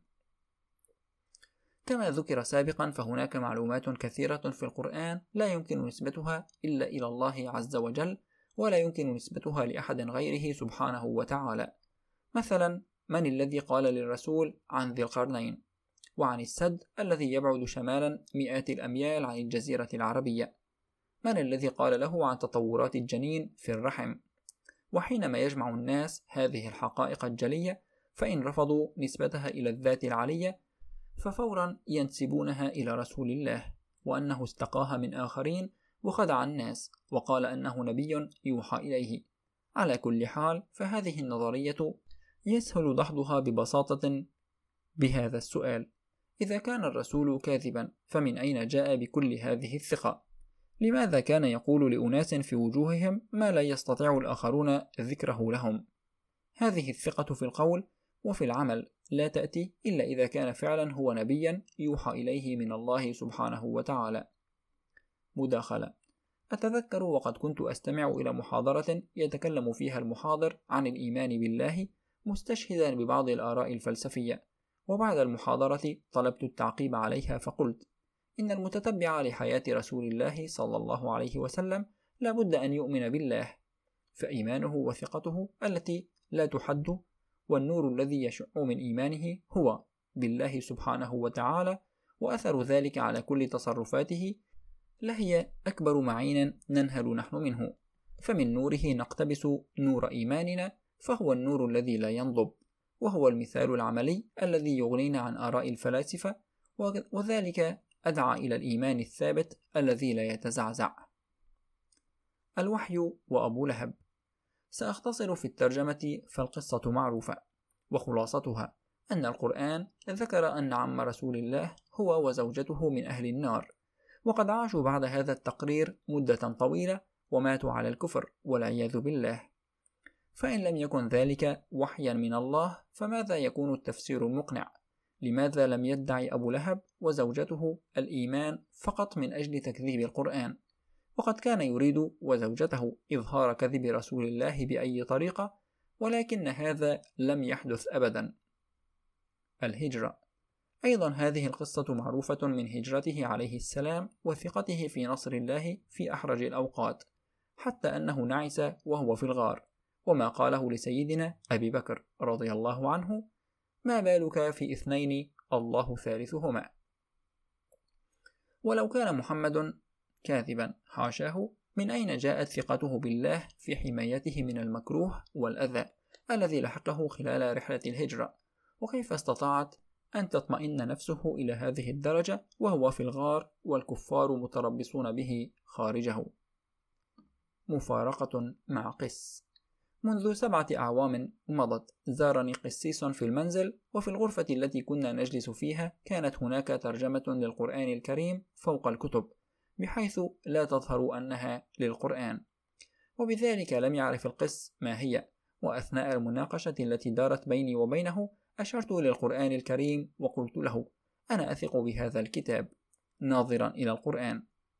كما ذكر سابقا فهناك معلومات كثيرة في القرآن لا يمكن نسبتها إلا إلى الله عز وجل، ولا يمكن نسبتها لأحد غيره سبحانه وتعالى. مثلا من الذي قال للرسول عن ذي القرنين وعن السد الذي يبعد شمالا مئات الأميال عن الجزيرة العربية؟ من الذي قال له عن تطورات الجنين في الرحم؟ وحينما يجمع الناس هذه الحقائق الجلية فإن رفضوا نسبتها إلى الذات العلية ففورا ينسبونها إلى رسول الله، وأنه استقاها من آخرين وخدع الناس وقال أنه نبي يوحى إليه. على كل حال فهذه النظرية يسهل دحضها ببساطة بهذا السؤال: إذا كان الرسول كاذبا فمن أين جاء بكل هذه الثقة؟ لماذا كان يقول لأناس في وجوههم ما لا يستطيع الآخرون ذكره لهم؟ هذه الثقة في القول وفي العمل لا تأتي إلا إذا كان فعلا هو نبيا يوحى إليه من الله سبحانه وتعالى. مداخلة. أتذكر وقد كنت أستمع إلى محاضرة يتكلم فيها المحاضر عن الإيمان بالله مستشهدا ببعض الآراء الفلسفية، وبعد المحاضرة طلبت التعقيب عليها فقلت: إن المتتبع لحياة رسول الله صلى الله عليه وسلم لا بد أن يؤمن بالله، فإيمانه وثقته التي لا تحد والنور الذي يشع من إيمانه هو بالله سبحانه وتعالى، وأثر ذلك على كل تصرفاته لهي أكبر معين ننهل نحن منه، فمن نوره نقتبس نور إيماننا، فهو النور الذي لا ينضب، وهو المثال العملي الذي يغنينا عن آراء الفلاسفة، وذلك أدعى إلى الإيمان الثابت الذي لا يتزعزع. الوحي وأبو لهب. سأختصر في الترجمة، فالقصة معروفة، وخلاصتها أن القرآن ذكر أن عم رسول الله هو وزوجته من أهل النار، وقد عاشوا بعد هذا التقرير مدة طويلة وماتوا على الكفر والعياذ بالله. فإن لم يكن ذلك وحيا من الله، فماذا يكون التفسير المقنع؟ لماذا لم يدعي أبو لهب وزوجته الإيمان فقط من أجل تكذيب القرآن، وقد كان يريد وزوجته إظهار كذب رسول الله بأي طريقة، ولكن هذا لم يحدث أبدا. الهجرة. أيضا هذه القصة معروفة من هجرته عليه السلام وثقته في نصر الله في أحرج الأوقات، حتى أنه نعس وهو في الغار، وما قاله لسيدنا أبي بكر رضي الله عنه: ما بالك في اثنين الله ثالثهما. ولو كان محمد كاذبا حاشاه، من أين جاءت ثقته بالله في حمايته من المكروه والأذى الذي لحقه خلال رحلة الهجرة؟ وكيف استطاعت أن تطمئن نفسه إلى هذه الدرجة وهو في الغار والكفار متربصون به خارجه؟ مفارقة مع قس. منذ سبعة أعوام مضت زارني قسيس في المنزل، وفي الغرفة التي كنا نجلس فيها كانت هناك ترجمة للقرآن الكريم فوق الكتب، بحيث لا تظهر أنها للقرآن، وبذلك لم يعرف القس ما هي. وأثناء المناقشة التي دارت بيني وبينه أشرت للقرآن الكريم وقلت له: أنا أثق بهذا الكتاب، ناظرا إلى القرآن.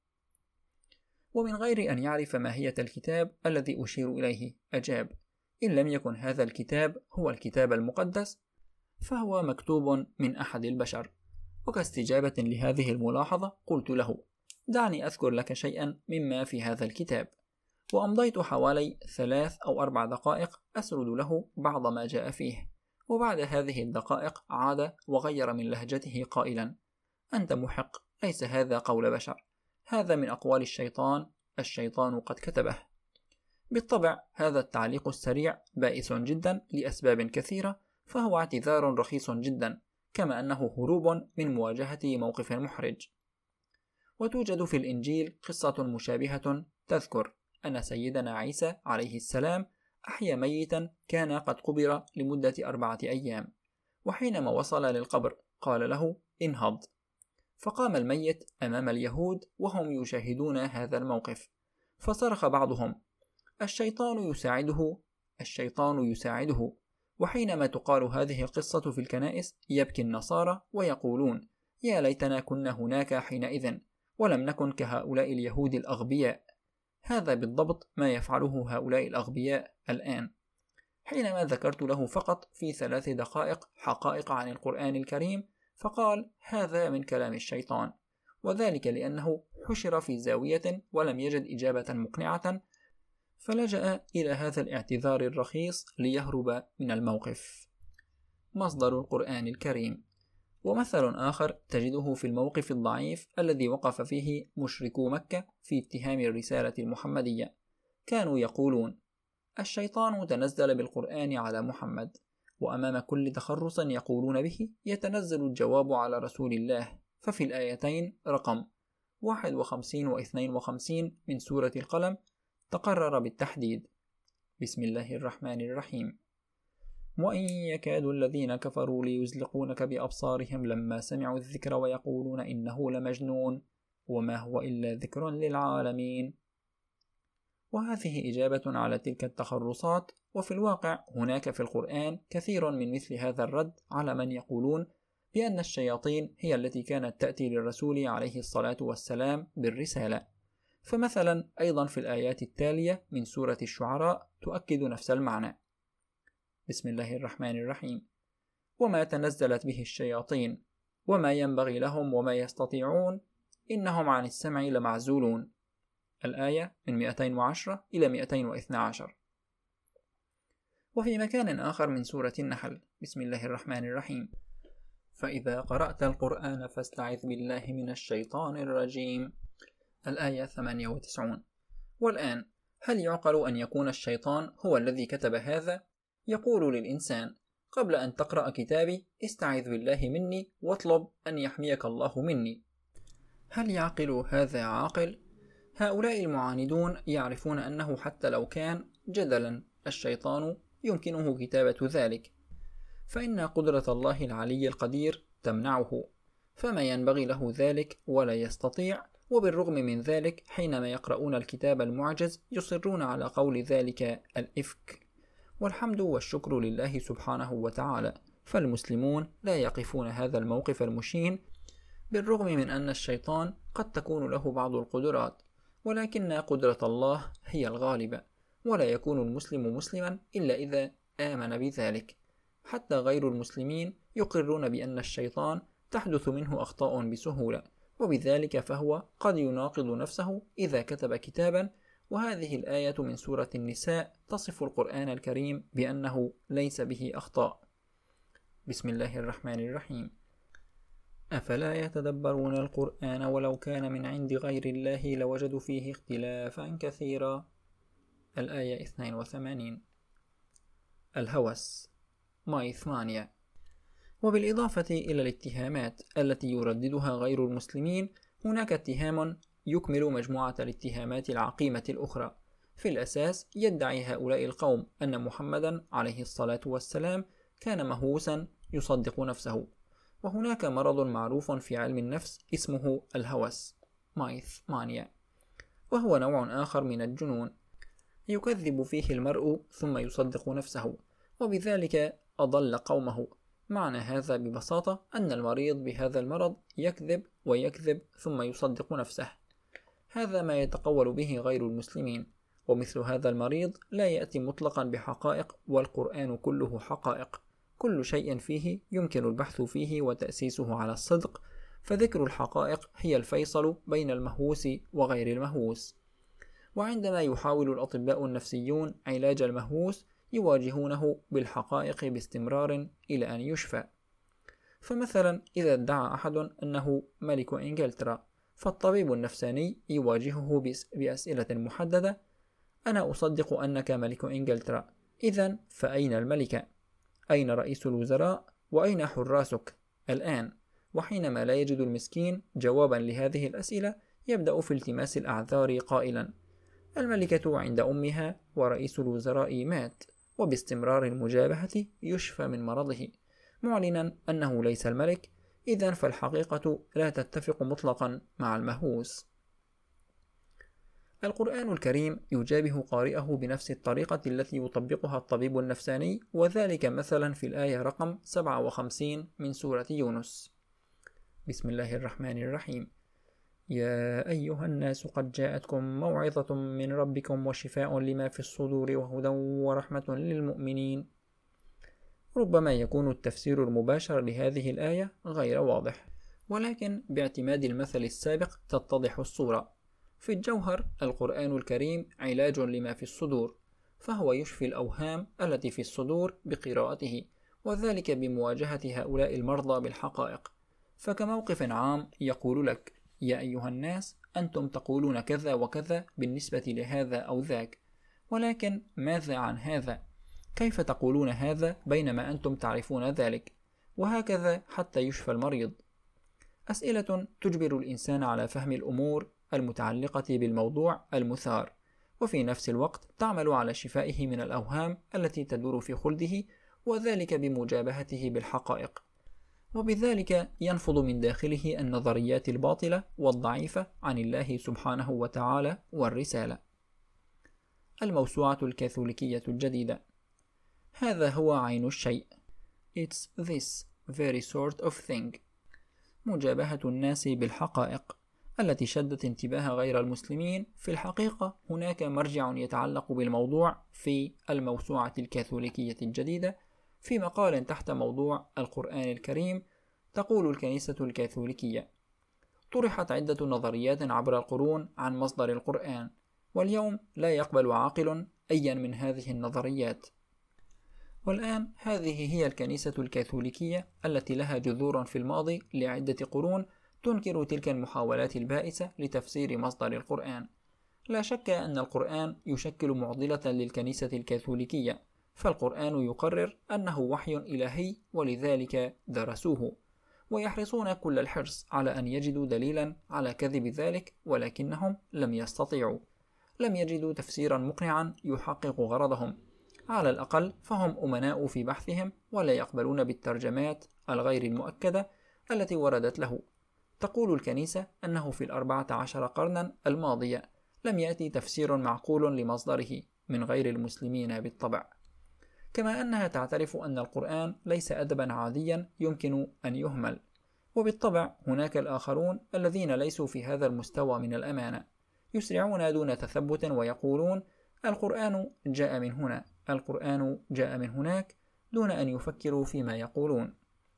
ومن غير أن يعرف ماهية الكتاب الذي أشير إليه أجاب: إن لم يكن هذا الكتاب هو الكتاب المقدس فهو مكتوب من أحد البشر. وكاستجابة لهذه الملاحظة قلت له: دعني أذكر لك شيئا مما في هذا الكتاب. وأمضيت حوالي ثلاث أو أربع دقائق أسرد له بعض ما جاء فيه، وبعد هذه الدقائق عاد وغير من لهجته قائلا: أنت محق، ليس هذا قول بشر، هذا من أقوال الشيطان، الشيطان قد كتبه. بالطبع هذا التعليق السريع بائس جدا لأسباب كثيرة، فهو اعتذار رخيص جدا، كما أنه هروب من مواجهة موقف محرج. وتوجد في الإنجيل قصة مشابهة تذكر أن سيدنا عيسى عليه السلام أحيا ميتا كان قد قبر لمدة أربعة أيام، وحينما وصل للقبر قال له: انهض. فقام الميت أمام اليهود وهم يشاهدون هذا الموقف، فصرخ بعضهم: الشيطان يساعده، الشيطان يساعده. وحينما تقال هذه القصة في الكنائس يبكي النصارى ويقولون: يا ليتنا كنا هناك حينئذ، ولم نكن كهؤلاء اليهود الأغبياء. هذا بالضبط ما يفعله هؤلاء الأغبياء الآن. حينما ذكرت له فقط في ثلاث دقائق حقائق عن القرآن الكريم، فقال: هذا من كلام الشيطان، وذلك لأنه حشر في زاوية ولم يجد إجابة مقنعة، فلجأ إلى هذا الاعتذار الرخيص ليهرب من الموقف. مصدر القرآن الكريم. ومثل آخر تجده في الموقف الضعيف الذي وقف فيه مشركو مكة في اتهام الرسالة المحمدية. كانوا يقولون: الشيطان تنزل بالقرآن على محمد، وأمام كل تخرص يقولون به يتنزل الجواب على رسول الله. ففي الآيتين رقم واحد وخمسين واثنين وخمسين من سورة القلم تقرر بالتحديد: بسم الله الرحمن الرحيم: وإن يكاد الذين كفروا ليزلقونك بأبصارهم لما سمعوا الذكر ويقولون إنه لمجنون وما هو إلا ذكر للعالمين. وهذه إجابة على تلك التخرصات. وفي الواقع هناك في القرآن كثير من مثل هذا الرد على من يقولون بأن الشياطين هي التي كانت تأتي للرسول عليه الصلاة والسلام بالرسالة. فمثلا أيضا في الآيات التالية من سورة الشعراء تؤكد نفس المعنى. بسم الله الرحمن الرحيم: وما تنزلت به الشياطين وما ينبغي لهم وما يستطيعون إنهم عن السمع لمعزولون. الآية من مئتين وعشرة إلى مئتين واثني عشر. وفي مكان آخر من سورة النحل: بسم الله الرحمن الرحيم: فإذا قرأت القرآن فاستعذ بالله من الشيطان الرجيم. الآية ثمانية وتسعون. والآن هل يعقل أن يكون الشيطان هو الذي كتب هذا؟ يقول للإنسان: قبل أن تقرأ كتابي استعذ بالله مني واطلب أن يحميك الله مني. هل يعقل هذا عاقل؟ هؤلاء المعاندون يعرفون أنه حتى لو كان جدلا الشيطان يمكنه كتابة ذلك، فإن قدرة الله العلي القدير تمنعه، فما ينبغي له ذلك ولا يستطيع. وبالرغم من ذلك حينما يقرؤون الكتاب المعجز يصرون على قول ذلك الإفك. والحمد والشكر لله سبحانه وتعالى، فالمسلمون لا يقفون هذا الموقف المشين، بالرغم من أن الشيطان قد تكون له بعض القدرات، ولكن قدرة الله هي الغالبة، ولا يكون المسلم مسلما إلا إذا آمن بذلك. حتى غير المسلمين يقرون بأن الشيطان تحدث منه أخطاء بسهولة، وبذلك فهو قد يناقض نفسه إذا كتب كتابا. وهذه الآية من سورة النساء تصف القرآن الكريم بأنه ليس به أخطاء. بسم الله الرحمن الرحيم: أفلا يتدبرون القرآن ولو كان من عند غير الله لوجدوا فيه اختلافا كثيرا. الآية اثنين وثمانين. الهوس ماي ثمانية. وبالإضافة إلى الاتهامات التي يرددها غير المسلمين، هناك اتهام يكمل مجموعة الاتهامات العقيمة الأخرى. في الأساس يدعي هؤلاء القوم أن محمدا عليه الصلاة والسلام كان مهووسا يصدق نفسه. وهناك مرض معروف في علم النفس اسمه الهوس مايث مانيا، وهو نوع آخر من الجنون يكذب فيه المرء ثم يصدق نفسه، وبذلك أضل قومه. معنى هذا ببساطة أن المريض بهذا المرض يكذب ويكذب ثم يصدق نفسه. هذا ما يتقول به غير المسلمين، ومثل هذا المريض لا يأتي مطلقا بحقائق، والقرآن كله حقائق، كل شيء فيه يمكن البحث فيه وتأسيسه على الصدق، فذكر الحقائق هي الفيصل بين المهووس وغير المهووس. وعندما يحاول الأطباء النفسيون علاج المهووس يواجهونه بالحقائق باستمرار إلى أن يشفى. فمثلا إذا ادعى أحد أنه ملك إنجلترا، فالطبيب النفساني يواجهه بأسئلة محددة: أنا أصدق أنك ملك إنجلترا، إذن فأين الملكة؟ أين رئيس الوزراء؟ وأين حراسك الآن؟ وحينما لا يجد المسكين جوابا لهذه الأسئلة يبدأ في التماس الأعذار قائلا: الملكة عند أمها ورئيس الوزراء مات، وباستمرار المجابهة يشفى من مرضه، معلنا أنه ليس الملك. إذن فالحقيقة لا تتفق مطلقا مع المهووس. القرآن الكريم يجابه قارئه بنفس الطريقة التي يطبقها الطبيب النفساني، وذلك مثلا في الآية رقم سبعة وخمسين من سورة يونس. بسم الله الرحمن الرحيم: يا أيها الناس قد جاءتكم موعظة من ربكم وشفاء لما في الصدور وهدى ورحمة للمؤمنين. ربما يكون التفسير المباشر لهذه الآية غير واضح، ولكن باعتماد المثل السابق تتضح الصورة. في الجوهر القرآن الكريم علاج لما في الصدور، فهو يشفي الأوهام التي في الصدور بقراءته، وذلك بمواجهة هؤلاء المرضى بالحقائق. فكموقف عام يقول لك: يا أيها الناس أنتم تقولون كذا وكذا بالنسبة لهذا أو ذاك، ولكن ماذا عن هذا؟ كيف تقولون هذا بينما أنتم تعرفون ذلك؟ وهكذا حتى يشفى المريض. أسئلة تجبر الإنسان على فهم الأمور المتعلقة بالموضوع المثار، وفي نفس الوقت تعمل على شفائه من الأوهام التي تدور في خلده، وذلك بمجابهته بالحقائق، وبذلك ينفض من داخله النظريات الباطلة والضعيفة عن الله سبحانه وتعالى والرسالة. الموسوعة الكاثوليكية الجديدة. هذا هو عين الشيء. It's this very sort of thing. مجابهة الناس بالحقائق التي شدت انتباه غير المسلمين. في الحقيقة هناك مرجع يتعلق بالموضوع في الموسوعة الكاثوليكية الجديدة. في مقال تحت موضوع القرآن الكريم تقول الكنيسة الكاثوليكية: طرحت عدة نظريات عبر القرون عن مصدر القرآن، واليوم لا يقبل عاقل أيا من هذه النظريات. والآن هذه هي الكنيسة الكاثوليكية التي لها جذور في الماضي لعدة قرون تنكر تلك المحاولات البائسة لتفسير مصدر القرآن. لا شك أن القرآن يشكل معضلة للكنيسة الكاثوليكية، فالقرآن يقرر أنه وحي إلهي ولذلك درسوه، ويحرصون كل الحرص على أن يجدوا دليلا على كذب ذلك، ولكنهم لم يستطيعوا. لم يجدوا تفسيرا مقنعا يحقق غرضهم. على الأقل فهم أمناء في بحثهم، ولا يقبلون بالترجمات الغير المؤكدة التي وردت له. تقول الكنيسة أنه في الأربعة عشر قرنا الماضية لم يأتي تفسير معقول لمصدره من غير المسلمين بالطبع، كما أنها تعترف أن القرآن ليس أدبا عاديا يمكن أن يهمل. وبالطبع هناك الآخرون الذين ليسوا في هذا المستوى من الأمانة، يسرعون دون تثبت ويقولون: القرآن جاء من هنا، القرآن جاء من هناك، دون أن يفكروا فيما يقولون.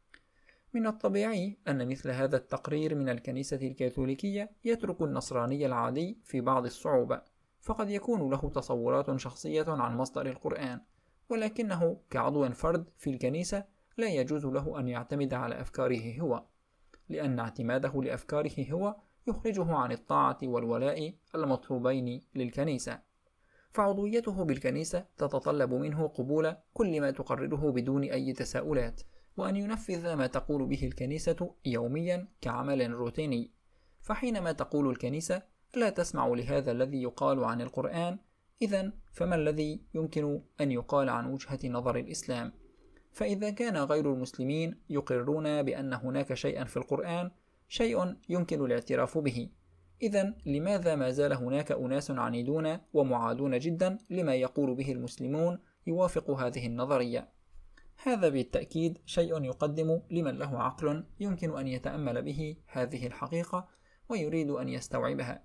من الطبيعي أن مثل هذا التقرير من الكنيسة الكاثوليكية يترك النصراني العادي في بعض الصعوبة، فقد يكون له تصورات شخصية عن مصدر القرآن، ولكنه كعضو فرد في الكنيسة لا يجوز له أن يعتمد على أفكاره هو، لأن اعتماده لأفكاره هو يخرجه عن الطاعة والولاء المطلوبين للكنيسة. فعضويته بالكنيسة تتطلب منه قبول كل ما تقرره بدون أي تساؤلات، وأن ينفذ ما تقول به الكنيسة يوميا كعمل روتيني. فحينما تقول الكنيسة لا تسمع لهذا الذي يقال عن القرآن، إذن فما الذي يمكن أن يقال عن وجهة نظر الإسلام؟ فإذا كان غير المسلمين يقرون بأن هناك شيئا في القرآن، شيء يمكن الاعتراف به، إذن لماذا ما زال هناك أناس عنيدون ومعادون جدا لما يقول به المسلمون يوافق هذه النظرية؟ هذا بالتأكيد شيء يقدم لمن له عقل يمكن أن يتأمل به هذه الحقيقة ويريد أن يستوعبها.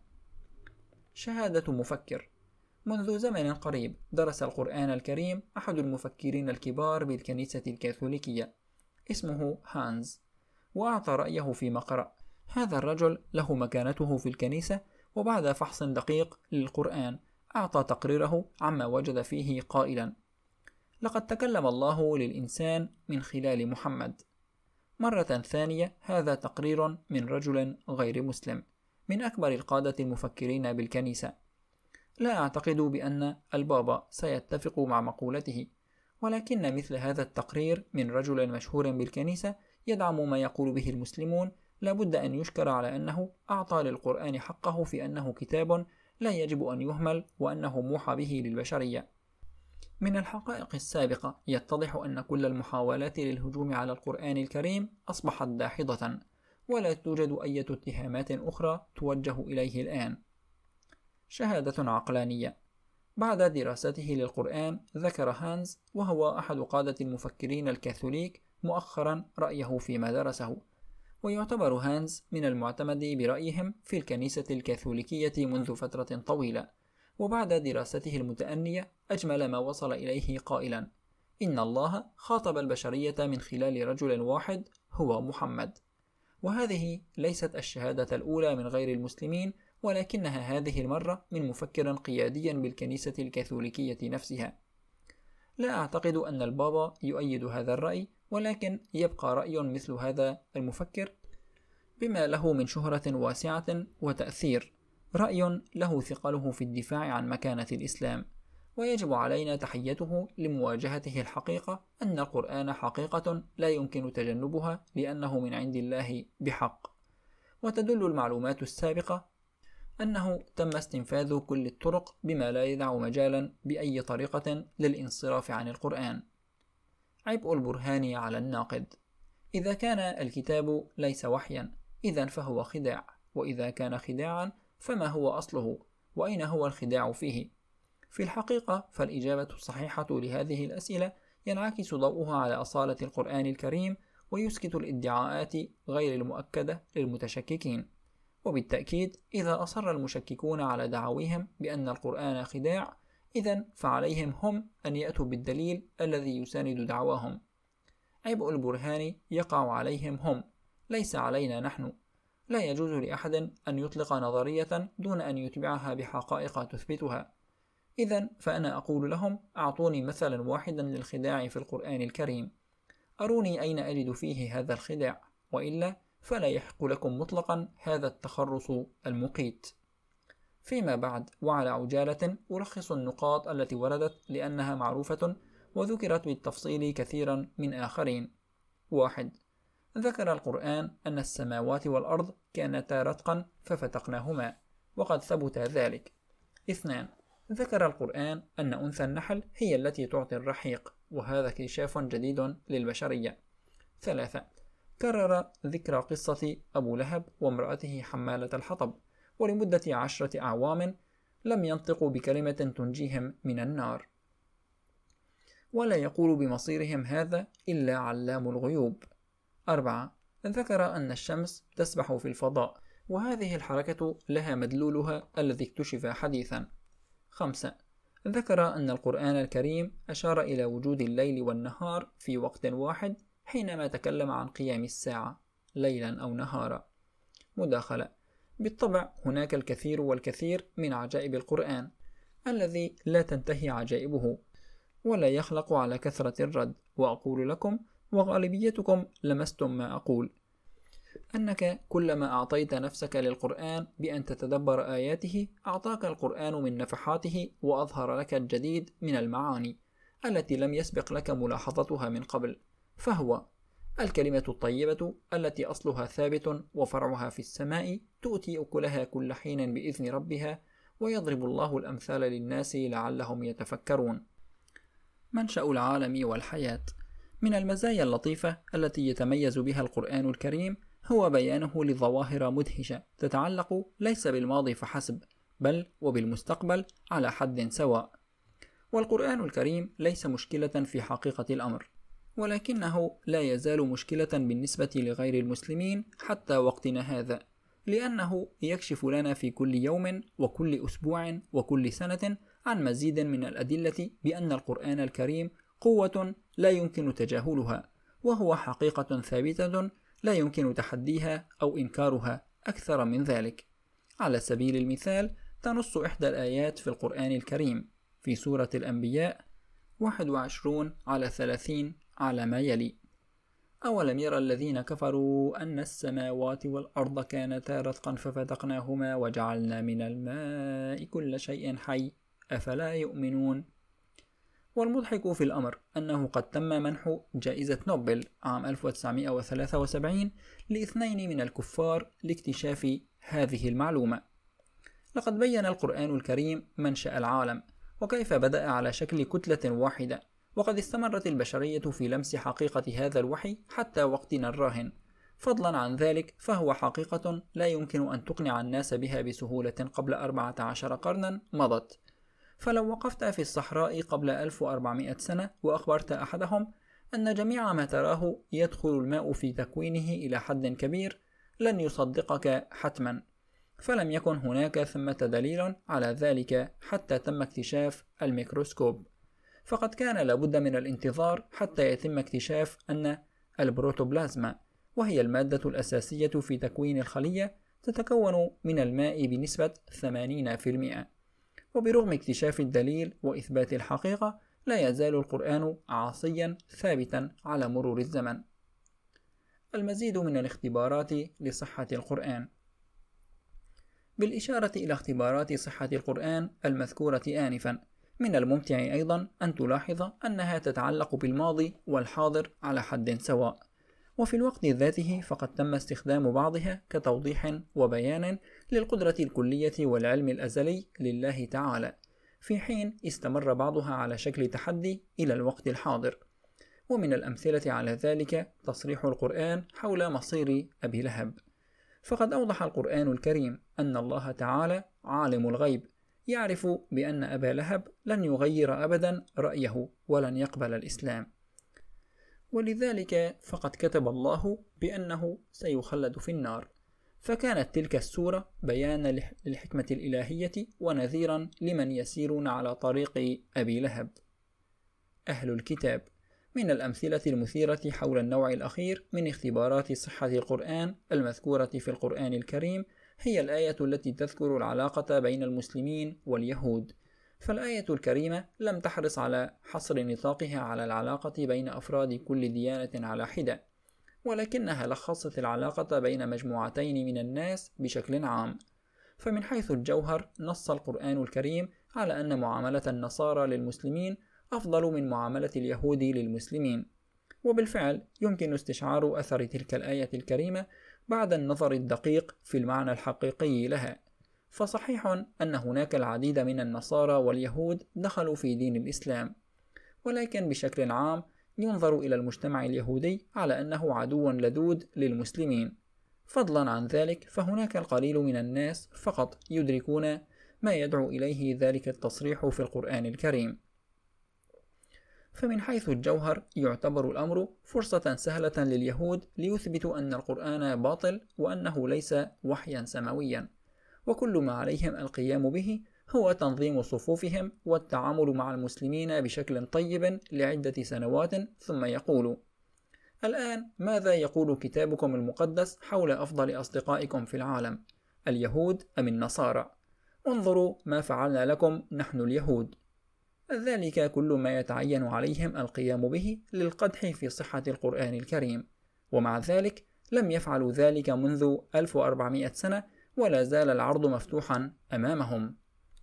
شهادة مفكر. منذ زمن قريب درس القرآن الكريم أحد المفكرين الكبار بالكنيسة الكاثوليكية، اسمه هانز، وأعطى رأيه فيما قرأ. هذا الرجل له مكانته في الكنيسة، وبعد فحص دقيق للقرآن أعطى تقريره عما وجد فيه قائلا: لقد تكلم الله للإنسان من خلال محمد. مرة ثانية هذا تقرير من رجل غير مسلم من أكبر القادة المفكرين بالكنيسة. لا أعتقد بأن البابا سيتفق مع مقولته، ولكن مثل هذا التقرير من رجل مشهور بالكنيسة يدعم ما يقول به المسلمون لابد أن يشكر على أنه أعطى للقرآن حقه في أنه كتاب لا يجب أن يهمل، وأنه موحى به للبشرية. من الحقائق السابقة يتضح أن كل المحاولات للهجوم على القرآن الكريم أصبحت داحضة، ولا توجد أي اتهامات أخرى توجه إليه الآن. شهادة عقلانية. بعد دراسته للقرآن ذكر هانز، وهو أحد قادة المفكرين الكاثوليك، مؤخرا رأيه فيما درسه، ويعتبر هانز من المعتمد برأيهم في الكنيسة الكاثوليكية منذ فترة طويلة. وبعد دراسته المتأنية أجمل ما وصل إليه قائلا: إن الله خاطب البشرية من خلال رجل واحد هو محمد. وهذه ليست الشهادة الأولى من غير المسلمين، ولكنها هذه المرة من مفكر قيادي بالكنيسة الكاثوليكية نفسها. لا أعتقد أن البابا يؤيد هذا الرأي، ولكن يبقى رأي مثل هذا المفكر بما له من شهرة واسعة وتأثير، رأي له ثقله في الدفاع عن مكانة الإسلام، ويجب علينا تحيته لمواجهته الحقيقة أن القرآن حقيقة لا يمكن تجنبها لأنه من عند الله بحق. وتدل المعلومات السابقة أنه تم استنفاذ كل الطرق بما لا يدع مجالا بأي طريقة للانصراف عن القرآن. عبء البرهان على الناقد. إذا كان الكتاب ليس وحيا إذن فهو خداع، وإذا كان خداعا فما هو أصله، وأين هو الخداع فيه؟ في الحقيقة فالإجابة الصحيحة لهذه الأسئلة ينعكس ضوءها على أصالة القرآن الكريم ويسكت الادعاءات غير المؤكدة للمتشككين. وبالتأكيد إذا أصر المشككون على دعويهم بأن القرآن خداع، إذن فعليهم هم أن يأتوا بالدليل الذي يساند دعواهم. عبء البرهان يقع عليهم هم، ليس علينا نحن. لا يجوز لأحد أن يطلق نظرية دون أن يتبعها بحقائق تثبتها. إذن فأنا أقول لهم: أعطوني مثلا واحدا للخداع في القرآن الكريم، أروني أين أجد فيه هذا الخداع، وإلا فلا يحق لكم مطلقا هذا التخرص المقيت. فيما بعد، وعلى عجالة ألخص النقاط التي وردت لأنها معروفة وذكرت بالتفصيل كثيرا من آخرين. واحد. ذكر القرآن أن السماوات والأرض كانتا رتقا ففتقناهما، وقد ثبت ذلك. اثنان. ذكر القرآن أن أنثى النحل هي التي تعطي الرحيق، وهذا اكتشاف جديد للبشرية. ثلاثة. كرر ذكر قصة أبو لهب وامرأته حمالة الحطب، ولمدة عشرة أعوام لم ينطقوا بكلمة تنجيهم من النار، ولا يقول بمصيرهم هذا إلا علام الغيوب. أربعة. ذكر أن الشمس تسبح في الفضاء، وهذه الحركة لها مدلولها الذي اكتشف حديثا. خمسة. ذكر أن القرآن الكريم أشار إلى وجود الليل والنهار في وقت واحد حينما تكلم عن قيام الساعة ليلا أو نهارا. مداخلة: بالطبع هناك الكثير والكثير من عجائب القرآن الذي لا تنتهي عجائبه ولا يخلق على كثرة الرد، وأقول لكم وغالبيتكم لمستم ما أقول، أنك كلما أعطيت نفسك للقرآن بأن تتدبر آياته أعطاك القرآن من نفحاته وأظهر لك الجديد من المعاني التي لم يسبق لك ملاحظتها من قبل. فهو الكلمة الطيبة التي أصلها ثابت وفرعها في السماء، تؤتي أكلها كل حين بإذن ربها، ويضرب الله الأمثال للناس لعلهم يتفكرون. منشأ العالم والحياة. من المزايا اللطيفة التي يتميز بها القرآن الكريم هو بيانه لظواهر مدهشة تتعلق ليس بالماضي فحسب، بل وبالمستقبل على حد سواء. والقرآن الكريم ليس مشكلة في حقيقة الأمر، ولكنه لا يزال مشكلة بالنسبة لغير المسلمين حتى وقتنا هذا، لأنه يكشف لنا في كل يوم وكل أسبوع وكل سنة عن مزيد من الأدلة بأن القرآن الكريم قوة لا يمكن تجاهلها، وهو حقيقة ثابتة لا يمكن تحديها أو إنكارها. أكثر من ذلك، على سبيل المثال تنص إحدى الآيات في القرآن الكريم في سورة الأنبياء واحد وعشرين على ثلاثين على ما يلي: أولم يرى الذين كفروا أن السماوات والأرض كانتا رتقا ففتقناهما وجعلنا من الماء كل شيء حي أفلا يؤمنون. والمضحك في الأمر أنه قد تم منح جائزة نوبل عام ألف وتسعمائة وثلاثة وسبعين لاثنين من الكفار لاكتشاف هذه المعلومة. لقد بين القرآن الكريم منشأ العالم وكيف بدأ على شكل كتلة واحدة، وقد استمرت البشرية في لمس حقيقة هذا الوحي حتى وقتنا الراهن. فضلا عن ذلك فهو حقيقة لا يمكن أن تقنع الناس بها بسهولة قبل أربعة عشر قرنا مضت. فلو وقفت في الصحراء قبل ألف وأربعمائة سنة وأخبرت أحدهم أن جميع ما تراه يدخل الماء في تكوينه إلى حد كبير لن يصدقك حتما، فلم يكن هناك ثمة دليل على ذلك حتى تم اكتشاف الميكروسكوب. فقد كان لابد من الانتظار حتى يتم اكتشاف أن البروتوبلازما، وهي المادة الأساسية في تكوين الخلية، تتكون من الماء بنسبة ثمانين بالمئة. وبرغم اكتشاف الدليل وإثبات الحقيقة لا يزال القرآن عاصيا ثابتا على مرور الزمن. المزيد من الاختبارات لصحة القرآن. بالإشارة إلى اختبارات صحة القرآن المذكورة آنفا، من الممتع أيضا أن تلاحظ أنها تتعلق بالماضي والحاضر على حد سواء، وفي الوقت ذاته فقد تم استخدام بعضها كتوضيح وبيان للقدرة الكلية والعلم الأزلي لله تعالى، في حين استمر بعضها على شكل تحدي إلى الوقت الحاضر. ومن الأمثلة على ذلك تصريح القرآن حول مصير أبي لهب، فقد أوضح القرآن الكريم أن الله تعالى عالم الغيب، يعرف بأن أبا لهب لن يغير أبدا رأيه ولن يقبل الإسلام، ولذلك فقد كتب الله بأنه سيخلد في النار. فكانت تلك السورة بيانا للحكمة الإلهية ونذيرا لمن يسيرون على طريق أبي لهب. أهل الكتاب. من الأمثلة المثيرة حول النوع الأخير من اختبارات صحة القرآن المذكورة في القرآن الكريم هي الآية التي تذكر العلاقة بين المسلمين واليهود. فالآية الكريمة لم تحرص على حصر نطاقها على العلاقة بين أفراد كل ديانة على حدة، ولكنها لخصت العلاقة بين مجموعتين من الناس بشكل عام. فمن حيث الجوهر نص القرآن الكريم على أن معاملة النصارى للمسلمين أفضل من معاملة اليهود للمسلمين، وبالفعل يمكن استشعار أثر تلك الآية الكريمة بعد النظر الدقيق في المعنى الحقيقي لها. فصحيح أن هناك العديد من النصارى واليهود دخلوا في دين الإسلام، ولكن بشكل عام ينظر إلى المجتمع اليهودي على أنه عدو لدود للمسلمين. فضلا عن ذلك فهناك القليل من الناس فقط يدركون ما يدعو إليه ذلك التصريح في القرآن الكريم. فمن حيث الجوهر يعتبر الأمر فرصة سهلة لليهود ليثبتوا أن القرآن باطل وأنه ليس وحيا سماويا، وكل ما عليهم القيام به هو تنظيم صفوفهم والتعامل مع المسلمين بشكل طيب لعدة سنوات، ثم يقول: الآن ماذا يقول كتابكم المقدس حول أفضل أصدقائكم في العالم، اليهود أم النصارى؟ انظروا ما فعلنا لكم نحن اليهود. ذلك كل ما يتعين عليهم القيام به للقدح في صحة القرآن الكريم، ومع ذلك لم يفعلوا ذلك منذ ألف وأربعمائة سنة، ولا زال العرض مفتوحا أمامهم.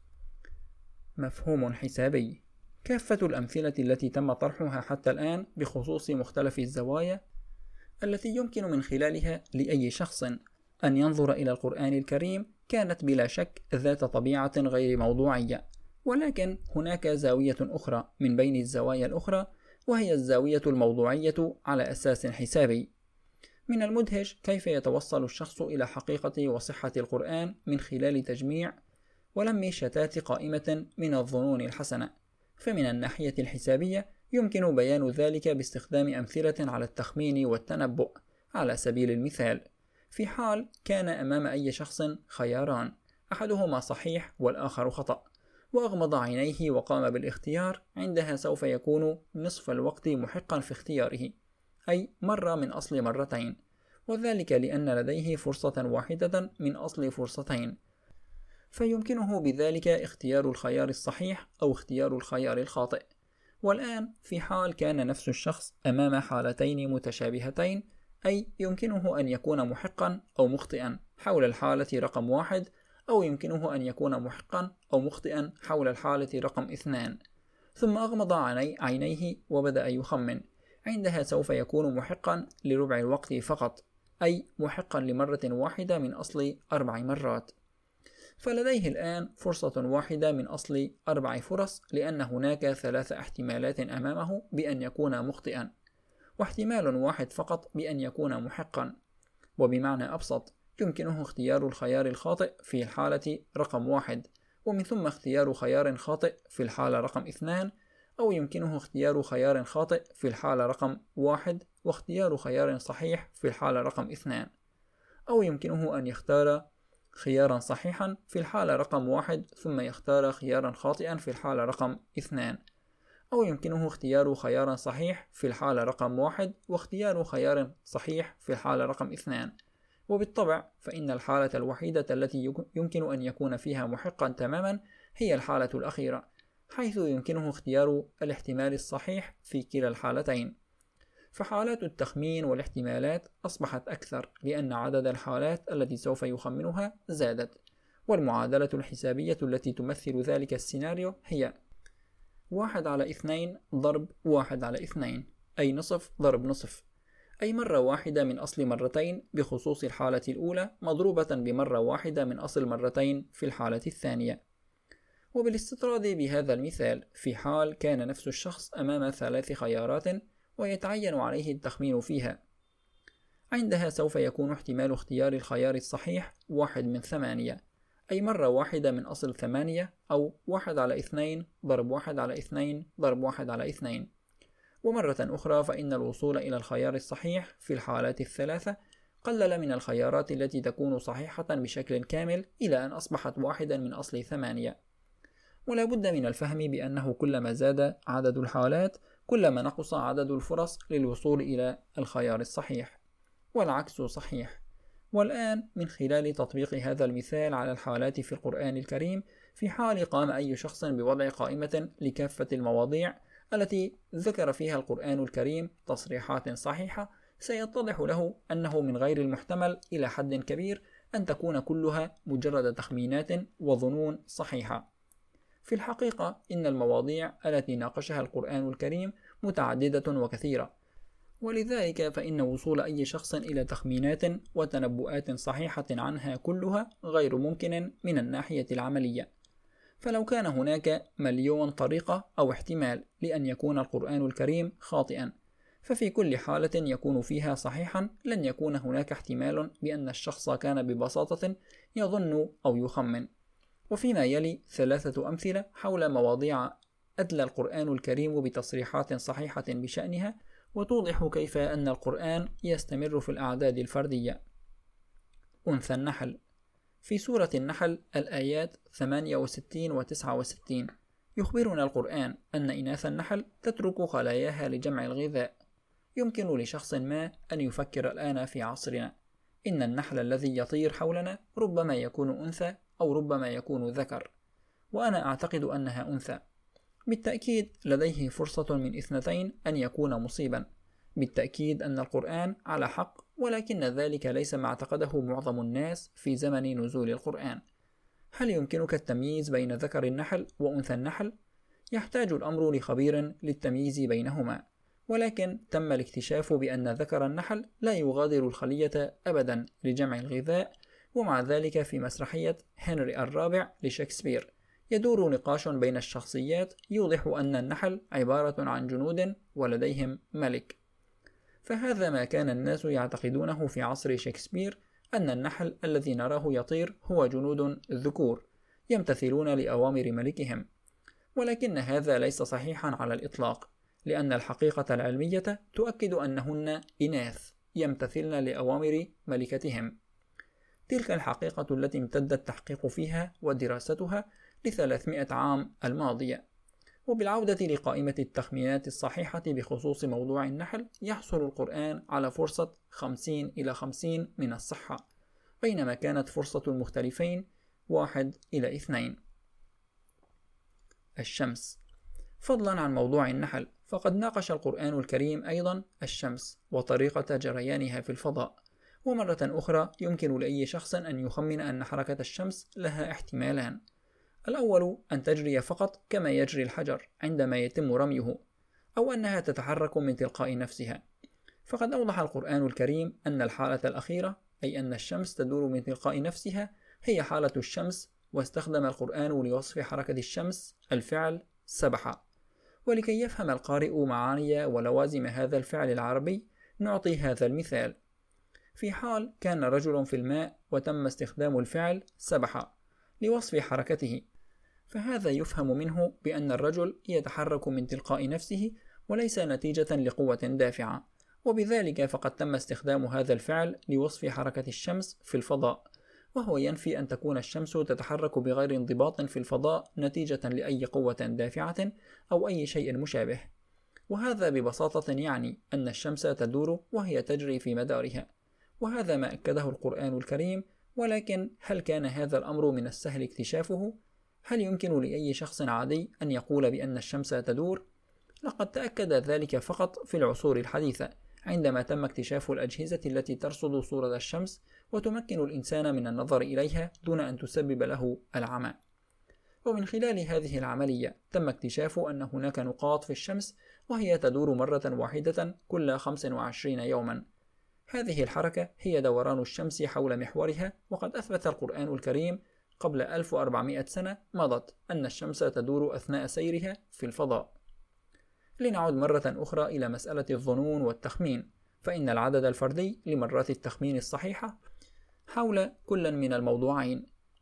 مفهوم حسابي. كافة الأمثلة التي تم طرحها حتى الآن بخصوص مختلف الزوايا التي يمكن من خلالها لأي شخص أن ينظر إلى القرآن الكريم كانت بلا شك ذات طبيعة غير موضوعية، ولكن هناك زاوية أخرى من بين الزوايا الأخرى، وهي الزاوية الموضوعية على أساس حسابي. من المدهش كيف يتوصل الشخص إلى حقيقة وصحة القرآن من خلال تجميع ولم شتات قائمة من الظنون الحسنة. فمن الناحية الحسابية يمكن بيان ذلك باستخدام أمثلة على التخمين والتنبؤ. على سبيل المثال، في حال كان أمام أي شخص خياران، أحدهما صحيح والآخر خطأ، وأغمض عينيه وقام بالاختيار، عندها سوف يكون نصف الوقت محقا في اختياره، أي مرة من أصل مرتين، وذلك لأن لديه فرصة واحدة من أصل فرصتين، فيمكنه بذلك اختيار الخيار الصحيح أو اختيار الخيار الخاطئ. والآن في حال كان نفس الشخص أمام حالتين متشابهتين، أي يمكنه أن يكون محقا أو مخطئا حول الحالة رقم واحد، أو يمكنه أن يكون محقا أو مخطئا حول الحالة رقم اثنان، ثم أغمض عينيه وبدأ يخمن، عندها سوف يكون محقا لربع الوقت فقط، أي محقا لمرة واحدة من أصل أربع مرات. فلديه الآن فرصة واحدة من أصل أربع فرص، لأن هناك ثلاث احتمالات أمامه بأن يكون مخطئا، واحتمال واحد فقط بأن يكون محقا. وبمعنى أبسط، يمكنه اختيار الخيار الخاطئ في الحالة رقم واحد، ومن ثم اختيار خيار خاطئ في الحالة رقم اثنان، أو يمكنه اختيار خيار خاطئ في الحالة رقم واحد واختيار خيار صحيح في الحالة رقم اثنان، أو يمكنه أن يختار خيارا صحيحا في الحالة رقم واحد ثم يختار خيارا خاطئا في الحالة رقم اثنان، أو يمكنه اختيار خيار صحيح في الحالة رقم واحد واختيار خيار صحيح في الحالة رقم اثنان. وبالطبع فإن الحالة الوحيدة التي يمكن أن يكون فيها محقا تماما هي الحالة الأخيرة، حيث يمكنه اختيار الاحتمال الصحيح في كلا الحالتين. فحالات التخمين والاحتمالات أصبحت أكثر لأن عدد الحالات التي سوف يخمنها زادت، والمعادلة الحسابية التي تمثل ذلك السيناريو هي واحد على اثنين ضرب واحد على اثنين، أي نصف ضرب نصف، أي مرة واحدة من أصل مرتين بخصوص الحالة الأولى مضروبة بمرة واحدة من أصل مرتين في الحالة الثانية. وبالاستطراد بهذا المثال، في حال كان نفس الشخص أمام ثلاث خيارات ويتعين عليه التخمين فيها، عندها سوف يكون احتمال اختيار الخيار الصحيح واحد من ثمانية، أي مرة واحدة من أصل ثمانية، أو واحد على اثنين ضرب واحد على اثنين ضرب واحد على اثنين. ومرة أخرى فإن الوصول إلى الخيار الصحيح في الحالات الثلاثة قلل من الخيارات التي تكون صحيحة بشكل كامل إلى أن أصبحت واحدا من أصل ثمانية. ولا بد من الفهم بأنه كلما زاد عدد الحالات كلما نقص عدد الفرص للوصول إلى الخيار الصحيح، والعكس صحيح. والآن من خلال تطبيق هذا المثال على الحالات في القرآن الكريم، في حال قام أي شخص بوضع قائمة لكافة المواضيع التي ذكر فيها القرآن الكريم تصريحات صحيحة، سيتضح له أنه من غير المحتمل إلى حد كبير أن تكون كلها مجرد تخمينات وظنون صحيحة. في الحقيقة إن المواضيع التي ناقشها القرآن الكريم متعددة وكثيرة، ولذلك فإن وصول أي شخص إلى تخمينات وتنبؤات صحيحة عنها كلها غير ممكن من الناحية العملية. فلو كان هناك مليون طريقة أو احتمال لأن يكون القرآن الكريم خاطئا، ففي كل حالة يكون فيها صحيحا لن يكون هناك احتمال بأن الشخص كان ببساطة يظن أو يخمن. وفيما يلي ثلاثة أمثلة حول مواضيع أدلى القرآن الكريم بتصريحات صحيحة بشأنها، وتوضح كيف أن القرآن يستمر في الأعداد الفردية. أنثى النحل. في سورة النحل الآيات ثمانية وستين و تسعة وستين يخبرنا القرآن أن إناث النحل تترك خلاياها لجمع الغذاء. يمكن لشخص ما أن يفكر الآن في عصرنا إن النحل الذي يطير حولنا ربما يكون أنثى أو ربما يكون ذكر، وأنا أعتقد أنها أنثى. بالتأكيد لديه فرصة من اثنتين أن يكون مصيبا. بالتأكيد أن القرآن على حق، ولكن ذلك ليس ما اعتقده معظم الناس في زمن نزول القرآن. هل يمكنك التمييز بين ذكر النحل وأنثى النحل؟ يحتاج الأمر لخبير للتمييز بينهما، ولكن تم الاكتشاف بأن ذكر النحل لا يغادر الخلية أبدا لجمع الغذاء. ومع ذلك في مسرحية هنري الرابع لشكسبير يدور نقاش بين الشخصيات يوضح أن النحل عبارة عن جنود ولديهم ملك. فهذا ما كان الناس يعتقدونه في عصر شكسبير، أن النحل الذي نراه يطير هو جنود ذكور يمتثلون لأوامر ملكهم، ولكن هذا ليس صحيحا على الإطلاق، لأن الحقيقة العلمية تؤكد أنهن إناث يمتثلن لأوامر ملكتهم. تلك الحقيقة التي امتد التحقيق فيها ودراستها لثلاثمائة عام الماضية. وبالعودة لقائمة التخمينات الصحيحة بخصوص موضوع النحل، يحصل القرآن على فرصة خمسين إلى خمسين من الصحة، بينما كانت فرصة المختلفين واحد إلى اثنين. الشمس. فضلا عن موضوع النحل، فقد ناقش القرآن الكريم أيضا الشمس وطريقة جريانها في الفضاء. ومرة أخرى يمكن لأي شخص أن يخمن أن حركة الشمس لها احتمالان: الأول أن تجري فقط كما يجري الحجر عندما يتم رميه، أو أنها تتحرك من تلقاء نفسها. فقد أوضح القرآن الكريم أن الحالة الأخيرة، أي أن الشمس تدور من تلقاء نفسها، هي حالة الشمس، واستخدم القرآن لوصف حركة الشمس الفعل سبح. ولكي يفهم القارئ معاني ولوازم هذا الفعل العربي نعطي هذا المثال: في حال كان رجل في الماء وتم استخدام الفعل سبح لوصف حركته، فهذا يفهم منه بأن الرجل يتحرك من تلقاء نفسه وليس نتيجة لقوة دافعة، وبذلك فقد تم استخدام هذا الفعل لوصف حركة الشمس في الفضاء، وهو ينفي أن تكون الشمس تتحرك بغير انضباط في الفضاء نتيجة لأي قوة دافعة أو أي شيء مشابه. وهذا ببساطة يعني أن الشمس تدور وهي تجري في مدارها، وهذا ما أكده القرآن الكريم. ولكن هل كان هذا الأمر من السهل اكتشافه؟ هل يمكن لأي شخص عادي أن يقول بأن الشمس تدور؟ لقد تأكد ذلك فقط في العصور الحديثة، عندما تم اكتشاف الأجهزة التي ترصد صورة الشمس وتمكن الإنسان من النظر إليها دون أن تسبب له العمى. ومن خلال هذه العملية تم اكتشاف أن هناك نقاط في الشمس وهي تدور مرة واحدة كل خمسة وعشرين يوما. هذه الحركة هي دوران الشمس حول محورها، وقد أثبت القرآن الكريم قبل ألف وأربعمائة سنة مضت أن الشمس تدور أثناء سيرها في الفضاء. لنعود مرة أخرى إلى مسألة الظنون والتخمين، فإن العدد الفردي لمرات التخمين الصحيحة حول كل من الموضوعين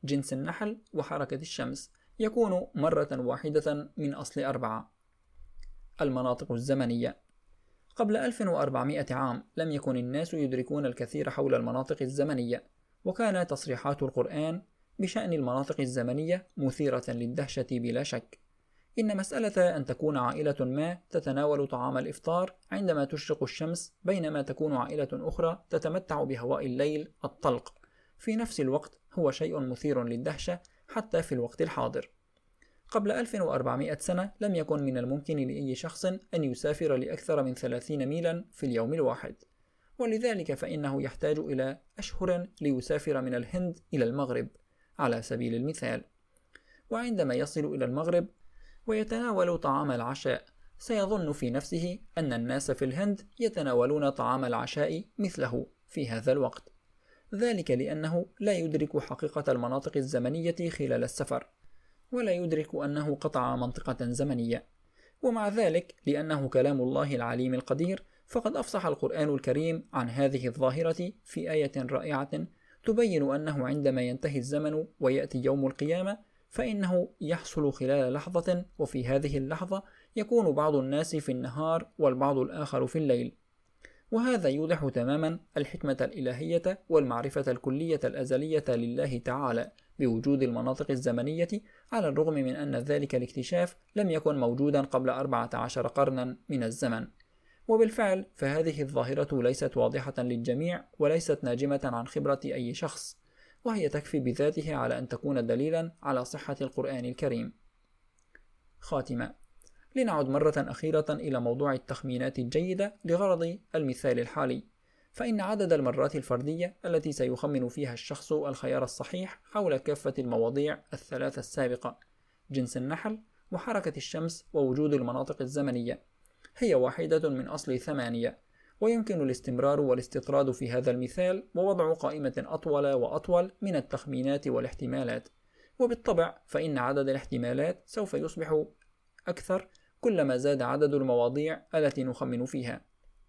جنس النحل وحركة الشمس يكون مرة واحدة من أصل أربعة. المناطق الزمنية. قبل ألف وأربعمائة عام لم يكن الناس يدركون الكثير حول المناطق الزمنية، وكان تصريحات القرآن بشأن المناطق الزمنية مثيرة للدهشة بلا شك. إن مسألة أن تكون عائلة ما تتناول طعام الإفطار عندما تشرق الشمس، بينما تكون عائلة أخرى تتمتع بهواء الليل الطلق في نفس الوقت، هو شيء مثير للدهشة حتى في الوقت الحاضر. قبل ألف وأربعمائة سنة لم يكن من الممكن لأي شخص أن يسافر لأكثر من ثلاثين ميلا في اليوم الواحد، ولذلك فإنه يحتاج إلى أشهر ليسافر من الهند إلى المغرب على سبيل المثال. وعندما يصل إلى المغرب ويتناول طعام العشاء، سيظن في نفسه أن الناس في الهند يتناولون طعام العشاء مثله في هذا الوقت، ذلك لأنه لا يدرك حقيقة المناطق الزمنية خلال السفر، ولا يدرك أنه قطع منطقة زمنية. ومع ذلك لأنه كلام الله العليم القدير، فقد أفصح القرآن الكريم عن هذه الظاهرة في آية رائعة تبين أنه عندما ينتهي الزمن ويأتي يوم القيامة فإنه يحصل خلال لحظة، وفي هذه اللحظة يكون بعض الناس في النهار والبعض الآخر في الليل. وهذا يوضح تماما الحكمة الإلهية والمعرفة الكلية الأزلية لله تعالى بوجود المناطق الزمنية، على الرغم من أن ذلك الاكتشاف لم يكن موجودا قبل أربعة عشر قرنا من الزمن. وبالفعل فهذه الظاهرة ليست واضحة للجميع وليست ناجمة عن خبرة أي شخص، وهي تكفي بذاتها على أن تكون دليلا على صحة القرآن الكريم. خاتمة. لنعد مرة أخيرة إلى موضوع التخمينات الجيدة لغرض المثال الحالي، فإن عدد المرات الفردية التي سيخمن فيها الشخص الخيار الصحيح حول كافة المواضيع الثلاثة السابقة، جنس النحل وحركة الشمس ووجود المناطق الزمنية، هي واحدة من أصل ثمانية، ويمكن الاستمرار والاستطراد في هذا المثال ووضع قائمة أطول وأطول من التخمينات والاحتمالات. وبالطبع فإن عدد الاحتمالات سوف يصبح أكثر كلما زاد عدد المواضيع التي نخمن فيها.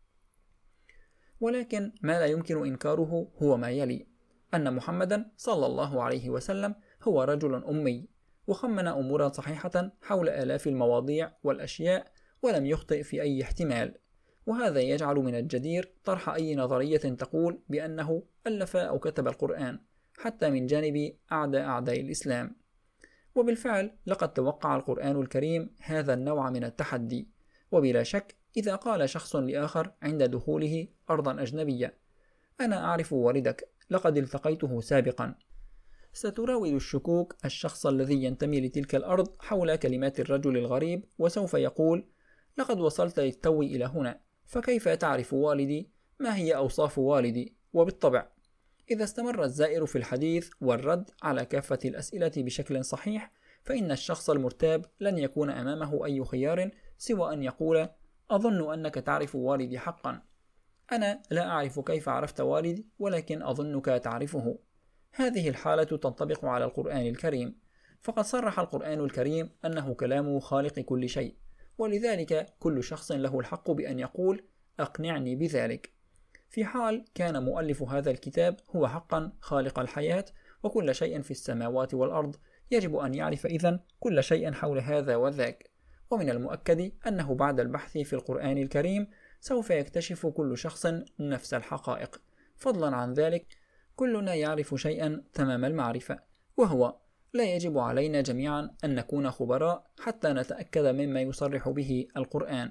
ولكن ما لا يمكن إنكاره هو ما يلي: أن محمدا صلى الله عليه وسلم هو رجل أمي، وخمن أمورا صحيحة حول آلاف المواضيع والأشياء ولم يخطئ في أي احتمال. وهذا يجعل من الجدير طرح أي نظرية تقول بأنه ألف أو كتب القرآن، حتى من جانب أعداء أعداء الإسلام. وبالفعل لقد توقع القرآن الكريم هذا النوع من التحدي، وبلا شك إذا قال شخص لآخر عند دخوله أرضا أجنبية: أنا أعرف والدك، لقد التقيته سابقا، ستراود الشكوك الشخص الذي ينتمي لتلك الأرض حول كلمات الرجل الغريب، وسوف يقول: لقد وصلت للتو إلى هنا، فكيف تعرف والدي؟ ما هي أوصاف والدي؟ وبالطبع إذا استمر الزائر في الحديث والرد على كافة الأسئلة بشكل صحيح، فإن الشخص المرتاب لن يكون أمامه أي خيار سوى أن يقول: أظن أنك تعرف والدي حقا. أنا لا أعرف كيف عرفت والدي، ولكن أظنك تعرفه. هذه الحالة تنطبق على القرآن الكريم، فقد صرح القرآن الكريم أنه كلام خالق كل شيء، ولذلك كل شخص له الحق بأن يقول: أقنعني بذلك. في حال كان مؤلف هذا الكتاب هو حقا خالق الحياة وكل شيء في السماوات والأرض، يجب أن يعرف إذن كل شيء حول هذا وذاك. ومن المؤكد أنه بعد البحث في القرآن الكريم سوف يكتشف كل شخص نفس الحقائق. فضلا عن ذلك كلنا يعرف شيئا تمام المعرفة، وهو لا يجب علينا جميعا أن نكون خبراء حتى نتأكد مما يصرح به القرآن.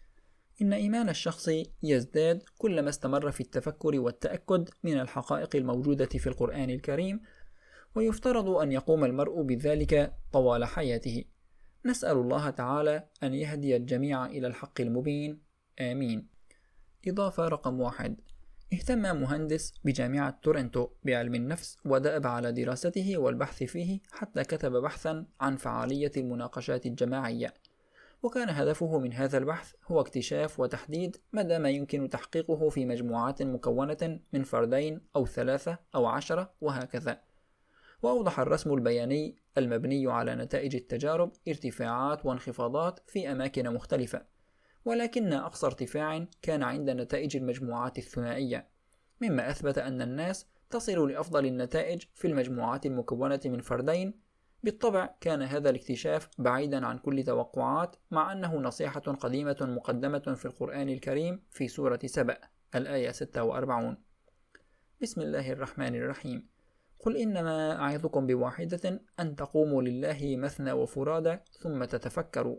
إن إيمان الشخص يزداد كلما استمر في التفكر والتأكد من الحقائق الموجودة في القرآن الكريم، ويفترض أن يقوم المرء بذلك طوال حياته. نسأل الله تعالى أن يهدي الجميع إلى الحق المبين، آمين. إضافة رقم واحد: اهتم مهندس بجامعة تورنتو بعلم النفس ودأب على دراسته والبحث فيه حتى كتب بحثا عن فعالية المناقشات الجماعية، وكان هدفه من هذا البحث هو اكتشاف وتحديد مدى ما يمكن تحقيقه في مجموعات مكونة من فردين أو ثلاثة أو عشرة وهكذا. وأوضح الرسم البياني المبني على نتائج التجارب ارتفاعات وانخفاضات في أماكن مختلفة، ولكن أقصى ارتفاع كان عند نتائج المجموعات الثنائية، مما أثبت أن الناس تصل لأفضل النتائج في المجموعات المكونة من فردين. بالطبع كان هذا الاكتشاف بعيدا عن كل توقعات، مع أنه نصيحة قديمة مقدمة في القرآن الكريم في سورة سبأ الآية ستة وأربعين. بسم الله الرحمن الرحيم. قل إنما أعظكم بواحدة أن تقوموا لله مثنى وفرادى ثم تتفكروا.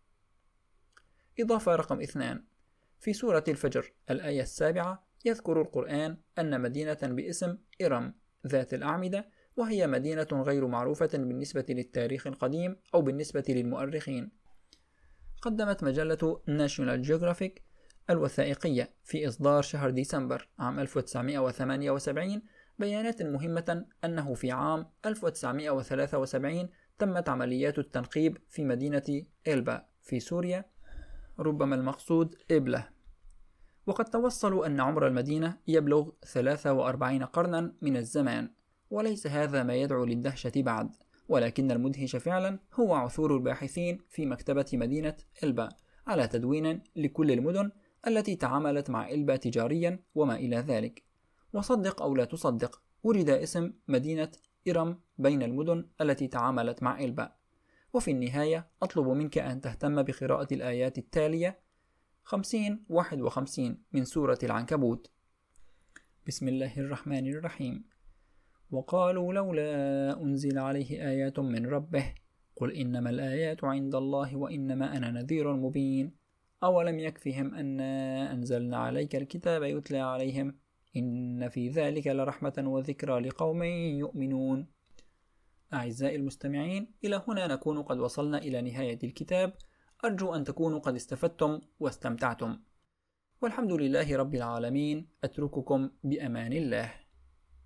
إضافة رقم اثنان. في سورة الفجر الآية السابعة يذكر القرآن أن مدينة باسم إرم ذات الأعمدة، وهي مدينة غير معروفة بالنسبة للتاريخ القديم أو بالنسبة للمؤرخين. قدمت مجلة ناشيونال جيوغرافيك الوثائقية في إصدار شهر ديسمبر عام ألف وتسعمائة وثمانية وسبعين بيانات مهمة أنه في عام ألف وتسعمائة وثلاثة وسبعين تمت عمليات التنقيب في مدينة إلبا في سوريا، ربما المقصود إبلة، وقد توصلوا أن عمر المدينة يبلغ ثلاثة وأربعين قرنا من الزمان. وليس هذا ما يدعو للدهشة بعد، ولكن المدهش فعلا هو عثور الباحثين في مكتبة مدينة إلبا على تدوين لكل المدن التي تعاملت مع إلبا تجاريا وما إلى ذلك. وصدق أو لا تصدق، ورد اسم مدينة إرم بين المدن التي تعاملت مع إلبا. وفي النهاية أطلب منك أن تهتم بقراءة الآيات التالية خمسين واحد وخمسين من سورة العنكبوت. بسم الله الرحمن الرحيم. وقالوا لولا أنزل عليه آيات من ربه قل إنما الآيات عند الله وإنما أنا نذير مبين أولم يكفهم أنا أنزلنا عليك الكتاب يتلى عليهم إن في ذلك لرحمة وذكرى لقوم يؤمنون. أعزائي المستمعين، إلى هنا نكون قد وصلنا إلى نهاية الكتاب. أرجو أن تكونوا قد استفدتم واستمتعتم، والحمد لله رب العالمين. أترككم بأمان الله.